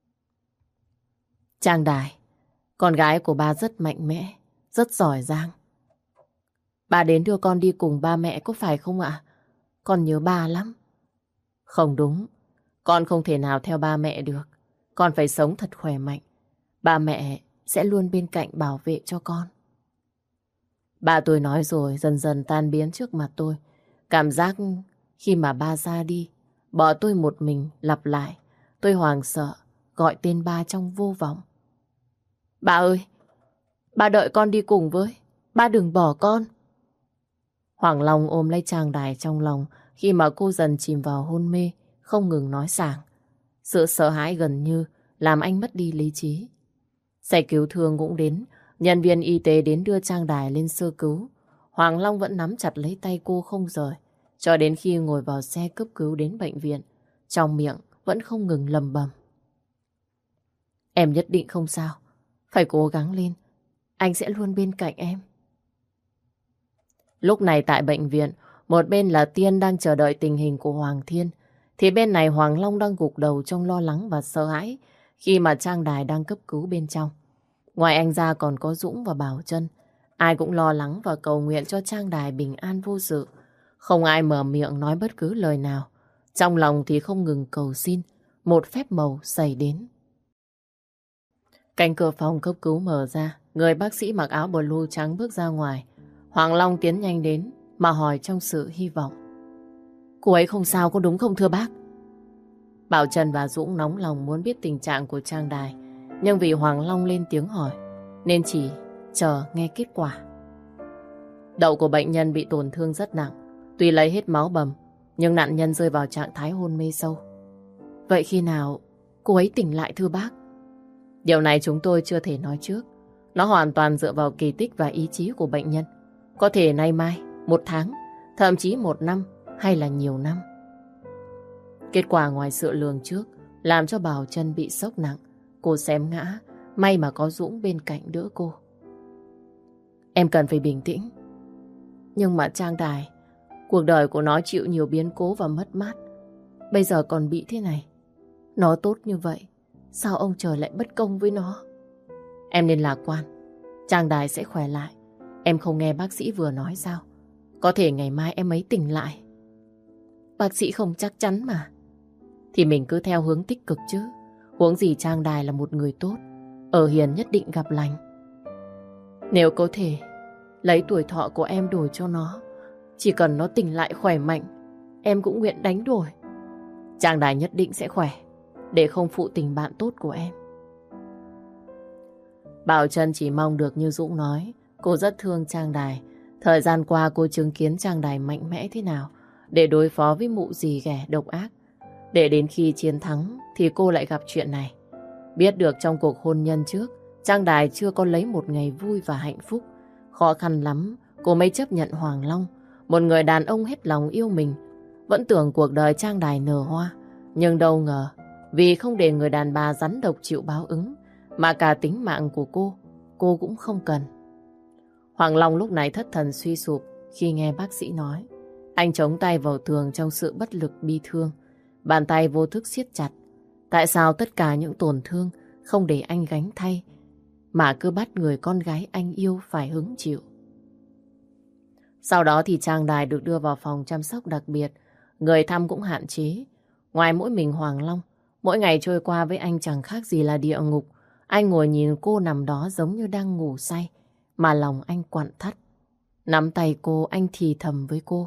Trang Đài, con gái của ba rất mạnh mẽ, rất giỏi giang. Ba đến đưa con đi cùng ba mẹ có phải không ạ? Con nhớ ba lắm. Không đúng, con không thể nào theo ba mẹ được. Con phải sống thật khỏe mạnh. Ba mẹ sẽ luôn bên cạnh bảo vệ cho con. Ba tôi nói rồi dần dần tan biến trước mặt tôi. Cảm giác khi mà ba ra đi, bỏ tôi một mình lặp lại. Tôi hoảng sợ, gọi tên ba trong vô vọng. Ba ơi, ba đợi con đi cùng với. Ba đừng bỏ con. Hoàng Long ôm lấy Trang Đài trong lòng khi mà cô dần chìm vào hôn mê, không ngừng nói sảng. Sự sợ hãi gần như làm anh mất đi lý trí. Xe cứu thương cũng đến, nhân viên y tế đến đưa Trang Đài lên sơ cứu. Hoàng Long vẫn nắm chặt lấy tay cô không rời, cho đến khi ngồi vào xe cấp cứu đến bệnh viện, trong miệng vẫn không ngừng lầm bầm. Em nhất định không sao, phải cố gắng lên, anh sẽ luôn bên cạnh em. Lúc này tại bệnh viện, một bên là Tiên đang chờ đợi tình hình của Hoàng Thiên, thì bên này Hoàng Long đang gục đầu trong lo lắng và sợ hãi khi mà Trang Đài đang cấp cứu bên trong. Ngoài anh ra còn có Dũng và Bảo Trân. Ai cũng lo lắng và cầu nguyện cho Trang Đài bình an vô sự. Không ai mở miệng nói bất cứ lời nào. Trong lòng thì không ngừng cầu xin một phép màu xảy đến. Cánh cửa phòng cấp cứu mở ra. Người bác sĩ mặc áo blue trắng bước ra ngoài. Hoàng Long tiến nhanh đến mà hỏi trong sự hy vọng. Cô ấy không sao có đúng không thưa bác? Bảo Trân và Dũng nóng lòng muốn biết tình trạng của Trang Đài. Nhưng vì Hoàng Long lên tiếng hỏi nên chỉ chờ nghe kết quả. Đậu của bệnh nhân bị tổn thương rất nặng. Tuy lấy hết máu bầm, nhưng nạn nhân rơi vào trạng thái hôn mê sâu. Vậy khi nào cô ấy tỉnh lại thưa bác? Điều này chúng tôi chưa thể nói trước. Nó hoàn toàn dựa vào kỳ tích và ý chí của bệnh nhân. Có thể nay mai, một tháng, thậm chí một năm hay là nhiều năm. Kết quả ngoài sự lường trước làm cho Bảo Trân bị sốc nặng. Cô xém ngã, may mà có Dũng bên cạnh đỡ cô. Em cần phải bình tĩnh. Nhưng mà Trang Đài, cuộc đời của nó chịu nhiều biến cố và mất mát. Bây giờ còn bị thế này. Nó tốt như vậy, sao ông trời lại bất công với nó? Em nên lạc quan, Trang Đài sẽ khỏe lại. Em không nghe bác sĩ vừa nói sao? Có thể ngày mai em ấy tỉnh lại. Bác sĩ không chắc chắn mà. Thì mình cứ theo hướng tích cực chứ. Huống gì Trang Đài là một người tốt, ở hiền nhất định gặp lành. Nếu có thể lấy tuổi thọ của em đổi cho nó, chỉ cần nó tỉnh lại khỏe mạnh, em cũng nguyện đánh đổi. Trang Đài nhất định sẽ khỏe, để không phụ tình bạn tốt của em. Bảo Trân chỉ mong được như Dũng nói. Cô rất thương Trang Đài. Thời gian qua cô chứng kiến Trang Đài mạnh mẽ thế nào để đối phó với mụ dì ghẻ độc ác. Để đến khi chiến thắng thì cô lại gặp chuyện này. Biết được trong cuộc hôn nhân trước, Trang Đài chưa có lấy một ngày vui và hạnh phúc. Khó khăn lắm cô mới chấp nhận Hoàng Long, một người đàn ông hết lòng yêu mình. Vẫn tưởng cuộc đời Trang Đài nở hoa, nhưng đâu ngờ vì không để người đàn bà rắn độc chịu báo ứng, mà cả tính mạng của cô, cô cũng không cần. Hoàng Long lúc này thất thần suy sụp khi nghe bác sĩ nói. Anh chống tay vào tường trong sự bất lực bi thương. Bàn tay vô thức siết chặt. Tại sao tất cả những tổn thương không để anh gánh thay, mà cứ bắt người con gái anh yêu phải hứng chịu? Sau đó thì Trang Đài được đưa vào phòng chăm sóc đặc biệt. Người thăm cũng hạn chế. Ngoài mỗi mình Hoàng Long, mỗi ngày trôi qua với anh chẳng khác gì là địa ngục. Anh ngồi nhìn cô nằm đó giống như đang ngủ say, mà lòng anh quặn thắt. Nắm tay cô, anh thì thầm với cô.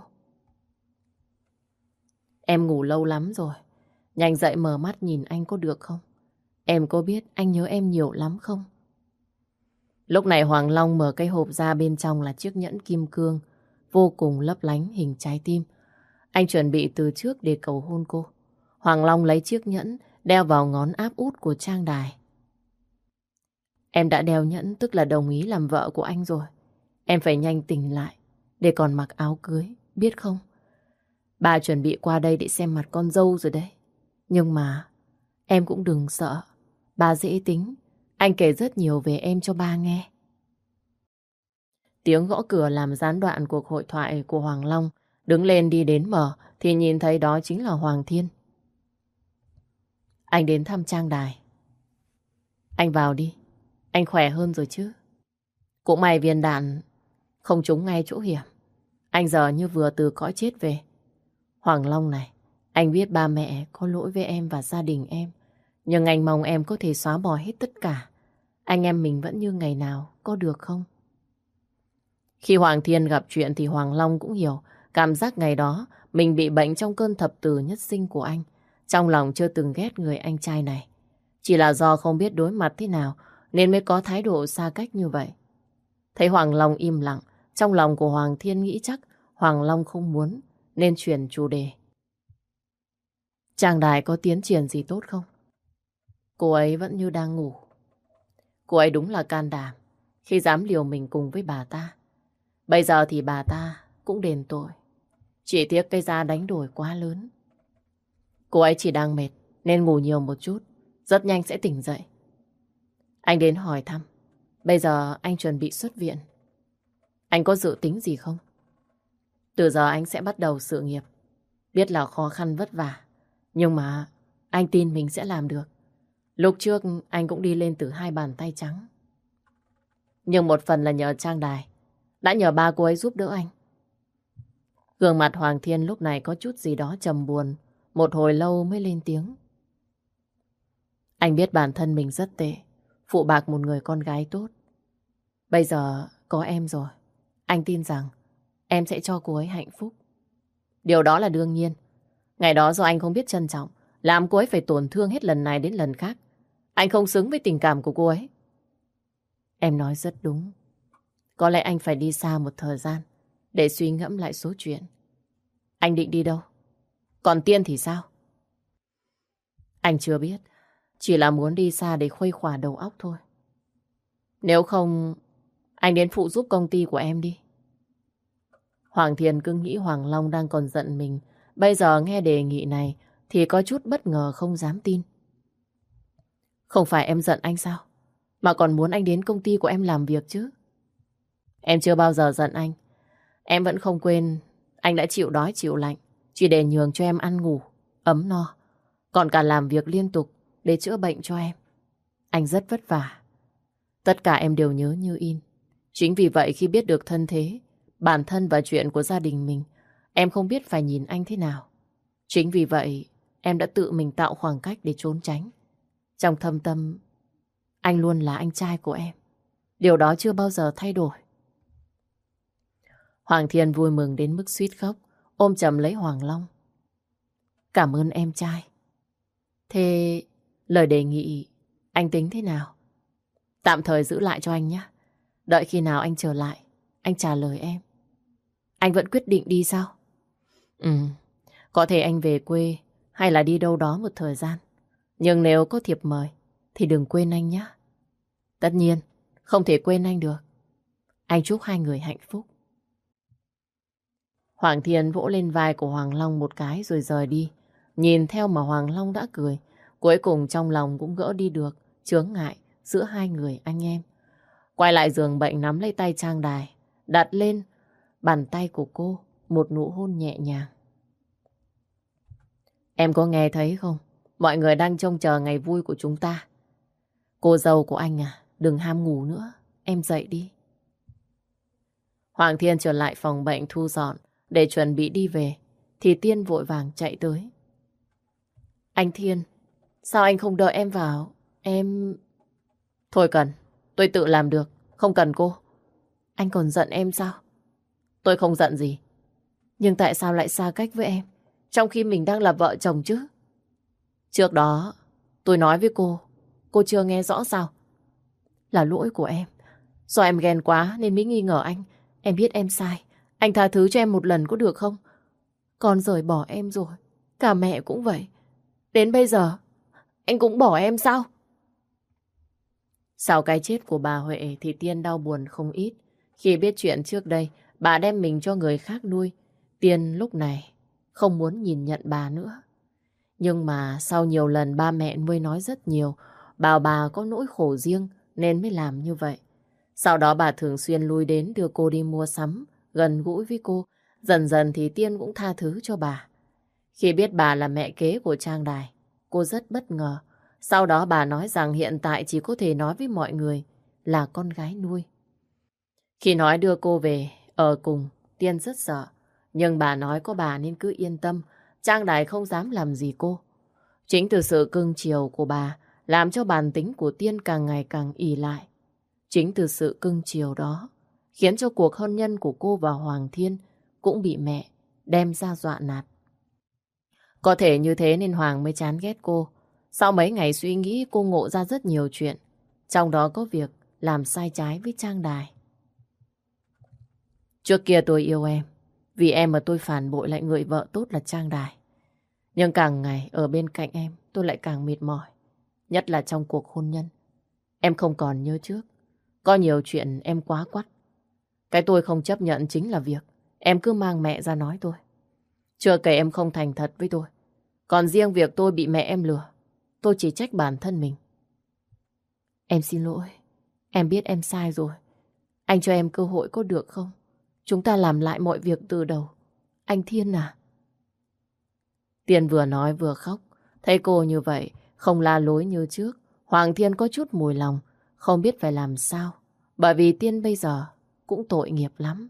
Em ngủ lâu lắm rồi. Nhanh dậy mở mắt nhìn anh có được không? Em có biết anh nhớ em nhiều lắm không? Lúc này Hoàng Long mở cái hộp ra, bên trong là chiếc nhẫn kim cương vô cùng lấp lánh hình trái tim. Anh chuẩn bị từ trước để cầu hôn cô. Hoàng Long lấy chiếc nhẫn đeo vào ngón áp út của Trang Đài. Em đã đeo nhẫn tức là đồng ý làm vợ của anh rồi. Em phải nhanh tỉnh lại để còn mặc áo cưới, biết không? Bà chuẩn bị qua đây để xem mặt con dâu rồi đấy. Nhưng mà em cũng đừng sợ. Bà dễ tính. Anh kể rất nhiều về em cho ba nghe. Tiếng gõ cửa làm gián đoạn cuộc hội thoại của Hoàng Long. Đứng lên đi đến mở thì nhìn thấy đó chính là Hoàng Thiên. Anh đến thăm Trang Đài. Anh vào đi. Anh khỏe hơn rồi chứ? Cũng may viên đạn không trúng ngay chỗ hiểm. Anh giờ như vừa từ cõi chết về. Hoàng Long này, anh biết ba mẹ có lỗi với em và gia đình em. Nhưng anh mong em có thể xóa bỏ hết tất cả. Anh em mình vẫn như ngày nào, có được không? Khi Hoàng Thiên gặp chuyện thì Hoàng Long cũng hiểu cảm giác ngày đó mình bị bệnh trong cơn thập tử nhất sinh của anh. Trong lòng chưa từng ghét người anh trai này. Chỉ là do không biết đối mặt thế nào nên mới có thái độ xa cách như vậy. Thấy Hoàng Long im lặng, trong lòng của Hoàng Thiên nghĩ chắc Hoàng Long không muốn nên chuyển chủ đề. Trang Đài có tiến triển gì tốt không? Cô ấy vẫn như đang ngủ. Cô ấy đúng là can đảm khi dám liều mình cùng với bà ta. Bây giờ thì bà ta cũng đền tội. Chỉ tiếc cái giá đánh đổi quá lớn. Cô ấy chỉ đang mệt nên ngủ nhiều một chút, rất nhanh sẽ tỉnh dậy. Anh đến hỏi thăm. Bây giờ anh chuẩn bị xuất viện. Anh có dự tính gì không? Từ giờ anh sẽ bắt đầu sự nghiệp. Biết là khó khăn vất vả, nhưng mà anh tin mình sẽ làm được. Lúc trước anh cũng đi lên từ hai bàn tay trắng. Nhưng một phần là nhờ Trang Đài. Đã nhờ ba cô ấy giúp đỡ anh. Gương mặt Hoàng Thiên lúc này có chút gì đó trầm buồn. Một hồi lâu mới lên tiếng. Anh biết bản thân mình rất tệ, phụ bạc một người con gái tốt. Bây giờ có em rồi, anh tin rằng em sẽ cho cô ấy hạnh phúc. Điều đó là đương nhiên. Ngày đó do anh không biết trân trọng, làm cô ấy phải tổn thương hết lần này đến lần khác. Anh không xứng với tình cảm của cô ấy. Em nói rất đúng. Có lẽ anh phải đi xa một thời gian để suy ngẫm lại số chuyện. Anh định đi đâu? Còn Tiên thì sao? Anh chưa biết. Chỉ là muốn đi xa để khuây khỏa đầu óc thôi. Nếu không, anh đến phụ giúp công ty của em đi. Hoàng Thiên cứ nghĩ Hoàng Long đang còn giận mình. Bây giờ nghe đề nghị này thì có chút bất ngờ không dám tin. Không phải em giận anh sao? Mà còn muốn anh đến công ty của em làm việc chứ? Em chưa bao giờ giận anh. Em vẫn không quên anh đã chịu đói chịu lạnh chỉ để nhường cho em ăn ngủ, ấm no. Còn cả làm việc liên tục để chữa bệnh cho em. Anh rất vất vả. Tất cả em đều nhớ như in. Chính vì vậy khi biết được thân thế, bản thân và chuyện của gia đình mình, em không biết phải nhìn anh thế nào. Chính vì vậy em đã tự mình tạo khoảng cách để trốn tránh. Trong thâm tâm, anh luôn là anh trai của em. Điều đó chưa bao giờ thay đổi. Hoàng Thiên vui mừng đến mức suýt khóc, ôm chầm lấy Hoàng Long. Cảm ơn em trai. Thế lời đề nghị anh tính thế nào? Tạm thời giữ lại cho anh nhé. Đợi khi nào anh trở lại, anh trả lời em. Anh vẫn quyết định đi sao? Ừ, có thể anh về quê hay là đi đâu đó một thời gian. Nhưng nếu có thiệp mời thì đừng quên anh nhé. Tất nhiên, không thể quên anh được. Anh chúc hai người hạnh phúc. Hoàng Thiên vỗ lên vai của Hoàng Long một cái rồi rời đi. Nhìn theo mà Hoàng Long đã cười. Cuối cùng trong lòng cũng gỡ đi được chướng ngại giữa hai người anh em. Quay lại giường bệnh nắm lấy tay Trang Đài, đặt lên bàn tay của cô một nụ hôn nhẹ nhàng. Em có nghe thấy không? Mọi người đang trông chờ ngày vui của chúng ta. Cô dâu của anh à, đừng ham ngủ nữa. Em dậy đi. Hoàng Thiên trở lại phòng bệnh thu dọn để chuẩn bị đi về, thì Tiên vội vàng chạy tới. Anh Thiên, sao anh không đợi em vào? Em... Thôi cần, tôi tự làm được, không cần cô. Anh còn giận em sao? Tôi không giận gì. Nhưng tại sao lại xa cách với em, trong khi mình đang là vợ chồng chứ? Trước đó, tôi nói với cô, cô chưa nghe rõ sao? Là lỗi của em. Do em ghen quá nên mới nghi ngờ anh. Em biết em sai. Anh tha thứ cho em một lần có được không? Con rời bỏ em rồi. Cả mẹ cũng vậy. Đến bây giờ, anh cũng bỏ em sao? Sau cái chết của bà Huệ thì Tiên đau buồn không ít. Khi biết chuyện trước đây, bà đem mình cho người khác nuôi. Tiên lúc này không muốn nhìn nhận bà nữa. Nhưng mà sau nhiều lần ba mẹ nuôi nói rất nhiều, bảo bà có nỗi khổ riêng nên mới làm như vậy. Sau đó bà thường xuyên lui đến đưa cô đi mua sắm, gần gũi với cô. Dần dần thì Tiên cũng tha thứ cho bà. Khi biết bà là mẹ kế của Trang Đài, cô rất bất ngờ. Sau đó bà nói rằng hiện tại chỉ có thể nói với mọi người là con gái nuôi. Khi nói đưa cô về ở cùng, Tiên rất sợ. Nhưng bà nói có bà nên cứ yên tâm, Trang Đài không dám làm gì cô. Chính từ sự cưng chiều của bà làm cho bản tính của Tiên càng ngày càng ì lại. Chính từ sự cưng chiều đó khiến cho cuộc hôn nhân của cô và Hoàng Thiên cũng bị mẹ đem ra dọa nạt. Có thể như thế nên Hoàng mới chán ghét cô. Sau mấy ngày suy nghĩ cô ngộ ra rất nhiều chuyện, trong đó có việc làm sai trái với Trang Đài. Trước kia tôi yêu em, vì em mà tôi phản bội lại người vợ tốt là Trang Đài. Nhưng càng ngày ở bên cạnh em tôi lại càng mệt mỏi. Nhất là trong cuộc hôn nhân. Em không còn như trước. Có nhiều chuyện em quá quắt. Cái tôi không chấp nhận chính là việc em cứ mang mẹ ra nói tôi. Chưa kể em không thành thật với tôi. Còn riêng việc tôi bị mẹ em lừa, tôi chỉ trách bản thân mình. Em xin lỗi. Em biết em sai rồi. Anh cho em cơ hội có được không? Chúng ta làm lại mọi việc từ đầu. Anh Thiên à? Tiên vừa nói vừa khóc. Thấy cô như vậy, không la lối như trước, Hoàng Thiên có chút mùi lòng, không biết phải làm sao. Bởi vì Tiên bây giờ cũng tội nghiệp lắm.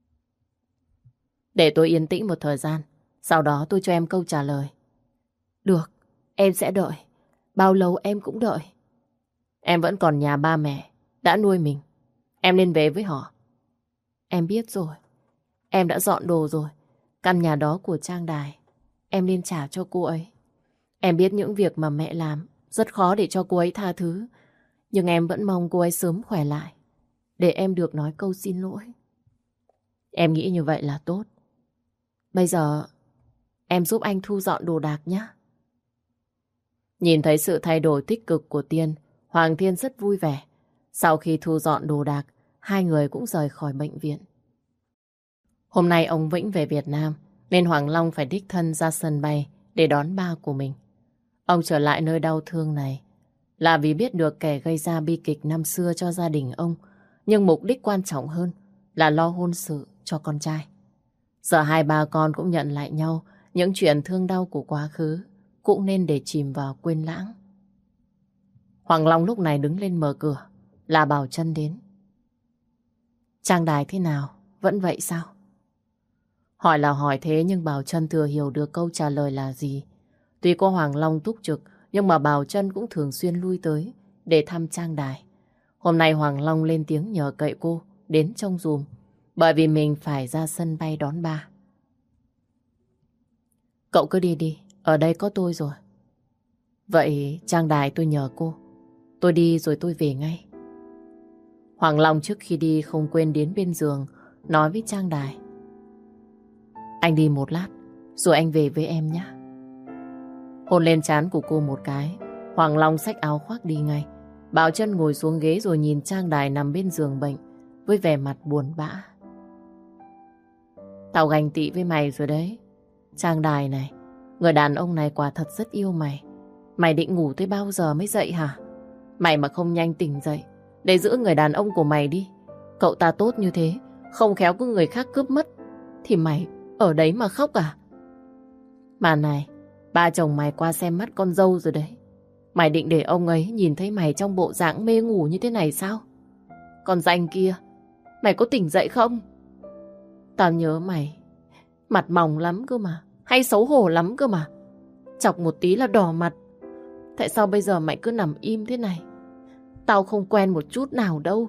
Để tôi yên tĩnh một thời gian, sau đó tôi cho em câu trả lời. Được, em sẽ đợi. Bao lâu em cũng đợi. Em vẫn còn nhà ba mẹ đã nuôi mình. Em nên về với họ. Em biết rồi. Em đã dọn đồ rồi. Căn nhà đó của Trang Đài em nên trả cho cô ấy. Em biết những việc mà mẹ làm rất khó để cho cô ấy tha thứ. Nhưng em vẫn mong cô ấy sớm khỏe lại, để em được nói câu xin lỗi. Em nghĩ như vậy là tốt. Bây giờ em giúp anh thu dọn đồ đạc nhé. Nhìn thấy sự thay đổi tích cực của Tiên, Hoàng Thiên rất vui vẻ. Sau khi thu dọn đồ đạc, hai người cũng rời khỏi bệnh viện. Hôm nay ông Vĩnh về Việt Nam, nên Hoàng Long phải đích thân ra sân bay để đón ba của mình. Ông trở lại nơi đau thương này là vì biết được kẻ gây ra bi kịch năm xưa cho gia đình ông, nhưng mục đích quan trọng hơn là lo hôn sự cho con trai. Giờ hai ba con cũng nhận lại nhau, những chuyện thương đau của quá khứ cũng nên để chìm vào quên lãng. Hoàng Long lúc này đứng lên mở cửa, là Bảo Trân đến. Trang Đài thế nào? Vẫn vậy sao? Hỏi là hỏi thế nhưng Bảo Trân thừa hiểu được câu trả lời là gì. Tuy có Hoàng Long túc trực, nhưng mà Bảo Trân cũng thường xuyên lui tới để thăm Trang Đài. Hôm nay Hoàng Long lên tiếng nhờ cậy cô đến trông giùm, bởi vì mình phải ra sân bay đón ba. Cậu cứ đi đi, ở đây có tôi rồi. Vậy Trang Đài tôi nhờ cô, tôi đi rồi tôi về ngay. Hoàng Long trước khi đi không quên đến bên giường nói với Trang Đài. Anh đi một lát, rồi anh về với em nhé. Hôn lên trán của cô một cái, Hoàng Long xách áo khoác đi ngay. Bảo Trân ngồi xuống ghế rồi nhìn Trang Đài nằm bên giường bệnh với vẻ mặt buồn bã. Tao ganh tị với mày rồi đấy. Trang Đài này, người đàn ông này quả thật rất yêu mày. Mày định ngủ tới bao giờ mới dậy hả? Mày mà không nhanh tỉnh dậy để giữ người đàn ông của mày đi. Cậu ta tốt như thế, không khéo có người khác cướp mất, thì mày ở đấy mà khóc à? Mà này, ba chồng mày qua xem mắt con dâu rồi đấy. Mày định để ông ấy nhìn thấy mày trong bộ dạng mê ngủ như thế này sao? Còn danh kia, mày có tỉnh dậy không? Tao nhớ mày. Mặt mỏng lắm cơ mà. Hay xấu hổ lắm cơ mà. Chọc một tí là đỏ mặt. Tại sao bây giờ mày cứ nằm im thế này? Tao không quen một chút nào đâu.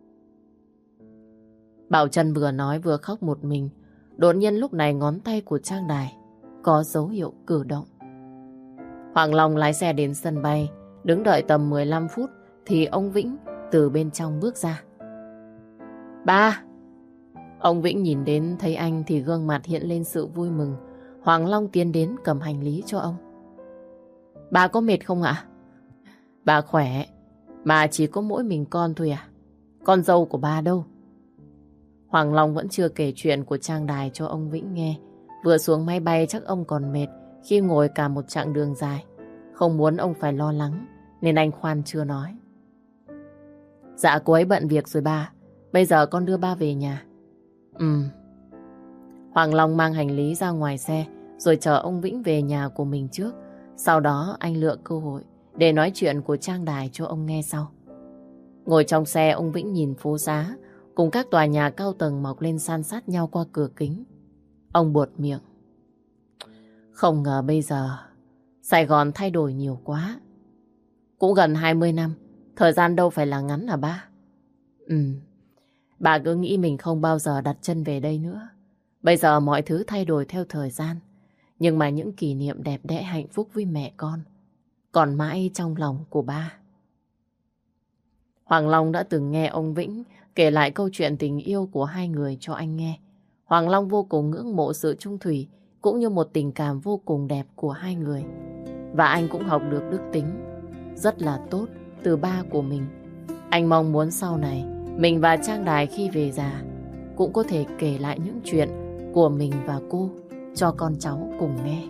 Bảo Trân vừa nói vừa khóc một mình. Đột nhiên lúc này ngón tay của Trang Đài có dấu hiệu cử động. Hoàng Long lái xe đến sân bay. Đứng đợi tầm mười lăm phút thì ông Vĩnh từ bên trong bước ra. Ba! Ông Vĩnh nhìn đến thấy anh thì gương mặt hiện lên sự vui mừng. Hoàng Long tiến đến cầm hành lý cho ông. Ba có mệt không ạ? Bà khỏe, mà chỉ có mỗi mình con thôi à? Con dâu của ba đâu? Hoàng Long vẫn chưa kể chuyện của Trang Đài cho ông Vĩnh nghe. Vừa xuống máy bay chắc ông còn mệt khi ngồi cả một chặng đường dài. Không muốn ông phải lo lắng nên anh khoan chưa nói. Dạ cô ấy bận việc rồi ba. Bây giờ con đưa ba về nhà. Ừ. Hoàng Long mang hành lý ra ngoài xe rồi chờ ông Vĩnh về nhà của mình trước. Sau đó anh lựa cơ hội để nói chuyện của Trang Đài cho ông nghe sau. Ngồi trong xe, ông Vĩnh nhìn phố xá cùng các tòa nhà cao tầng mọc lên san sát nhau qua cửa kính. Ông buột miệng. Không ngờ bây giờ Sài Gòn thay đổi nhiều quá. Cũng gần hai mươi năm, thời gian đâu phải là ngắn à ba? Ừ, bà cứ nghĩ mình không bao giờ đặt chân về đây nữa. Bây giờ mọi thứ thay đổi theo thời gian. Nhưng mà những kỷ niệm đẹp đẽ hạnh phúc với mẹ con còn mãi trong lòng của ba. Hoàng Long đã từng nghe ông Vĩnh kể lại câu chuyện tình yêu của hai người cho anh nghe. Hoàng Long vô cùng ngưỡng mộ sự chung thủy cũng như một tình cảm vô cùng đẹp của hai người. Và anh cũng học được đức tính rất là tốt từ ba của mình. Anh mong muốn sau này mình và Trang Đài khi về già cũng có thể kể lại những chuyện của mình và cô cho con cháu cùng nghe.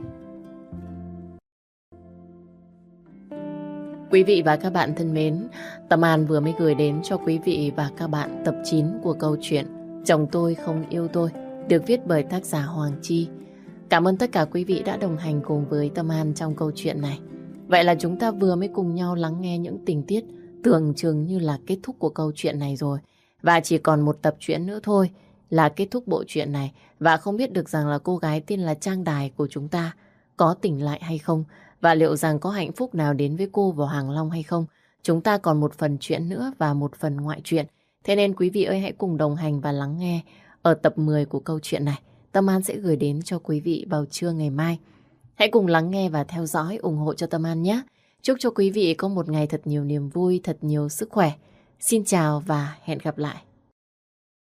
Quý vị và các bạn thân mến, Tâm An vừa mới gửi đến cho quý vị và các bạn tập chín của câu chuyện Chồng Tôi Không Yêu Tôi, được viết bởi tác giả Hoàng Chi. Cảm ơn tất cả quý vị đã đồng hành cùng với Tâm An trong câu chuyện này. Vậy là chúng ta vừa mới cùng nhau lắng nghe những tình tiết tưởng chừng như là kết thúc của câu chuyện này rồi. Và chỉ còn một tập truyện nữa thôi là kết thúc bộ truyện này. Và không biết được rằng là cô gái tên là Trang Đài của chúng ta có tỉnh lại hay không, và liệu rằng có hạnh phúc nào đến với cô và Hoàng Long hay không. Chúng ta còn một phần truyện nữa và một phần ngoại truyện. Thế nên quý vị ơi, hãy cùng đồng hành và lắng nghe ở tập mười của câu chuyện này. Tâm An sẽ gửi đến cho quý vị vào trưa ngày mai. Hãy cùng lắng nghe và theo dõi, ủng hộ cho Tâm An nhé. Chúc cho quý vị có một ngày thật nhiều niềm vui, thật nhiều sức khỏe. Xin chào và hẹn gặp lại.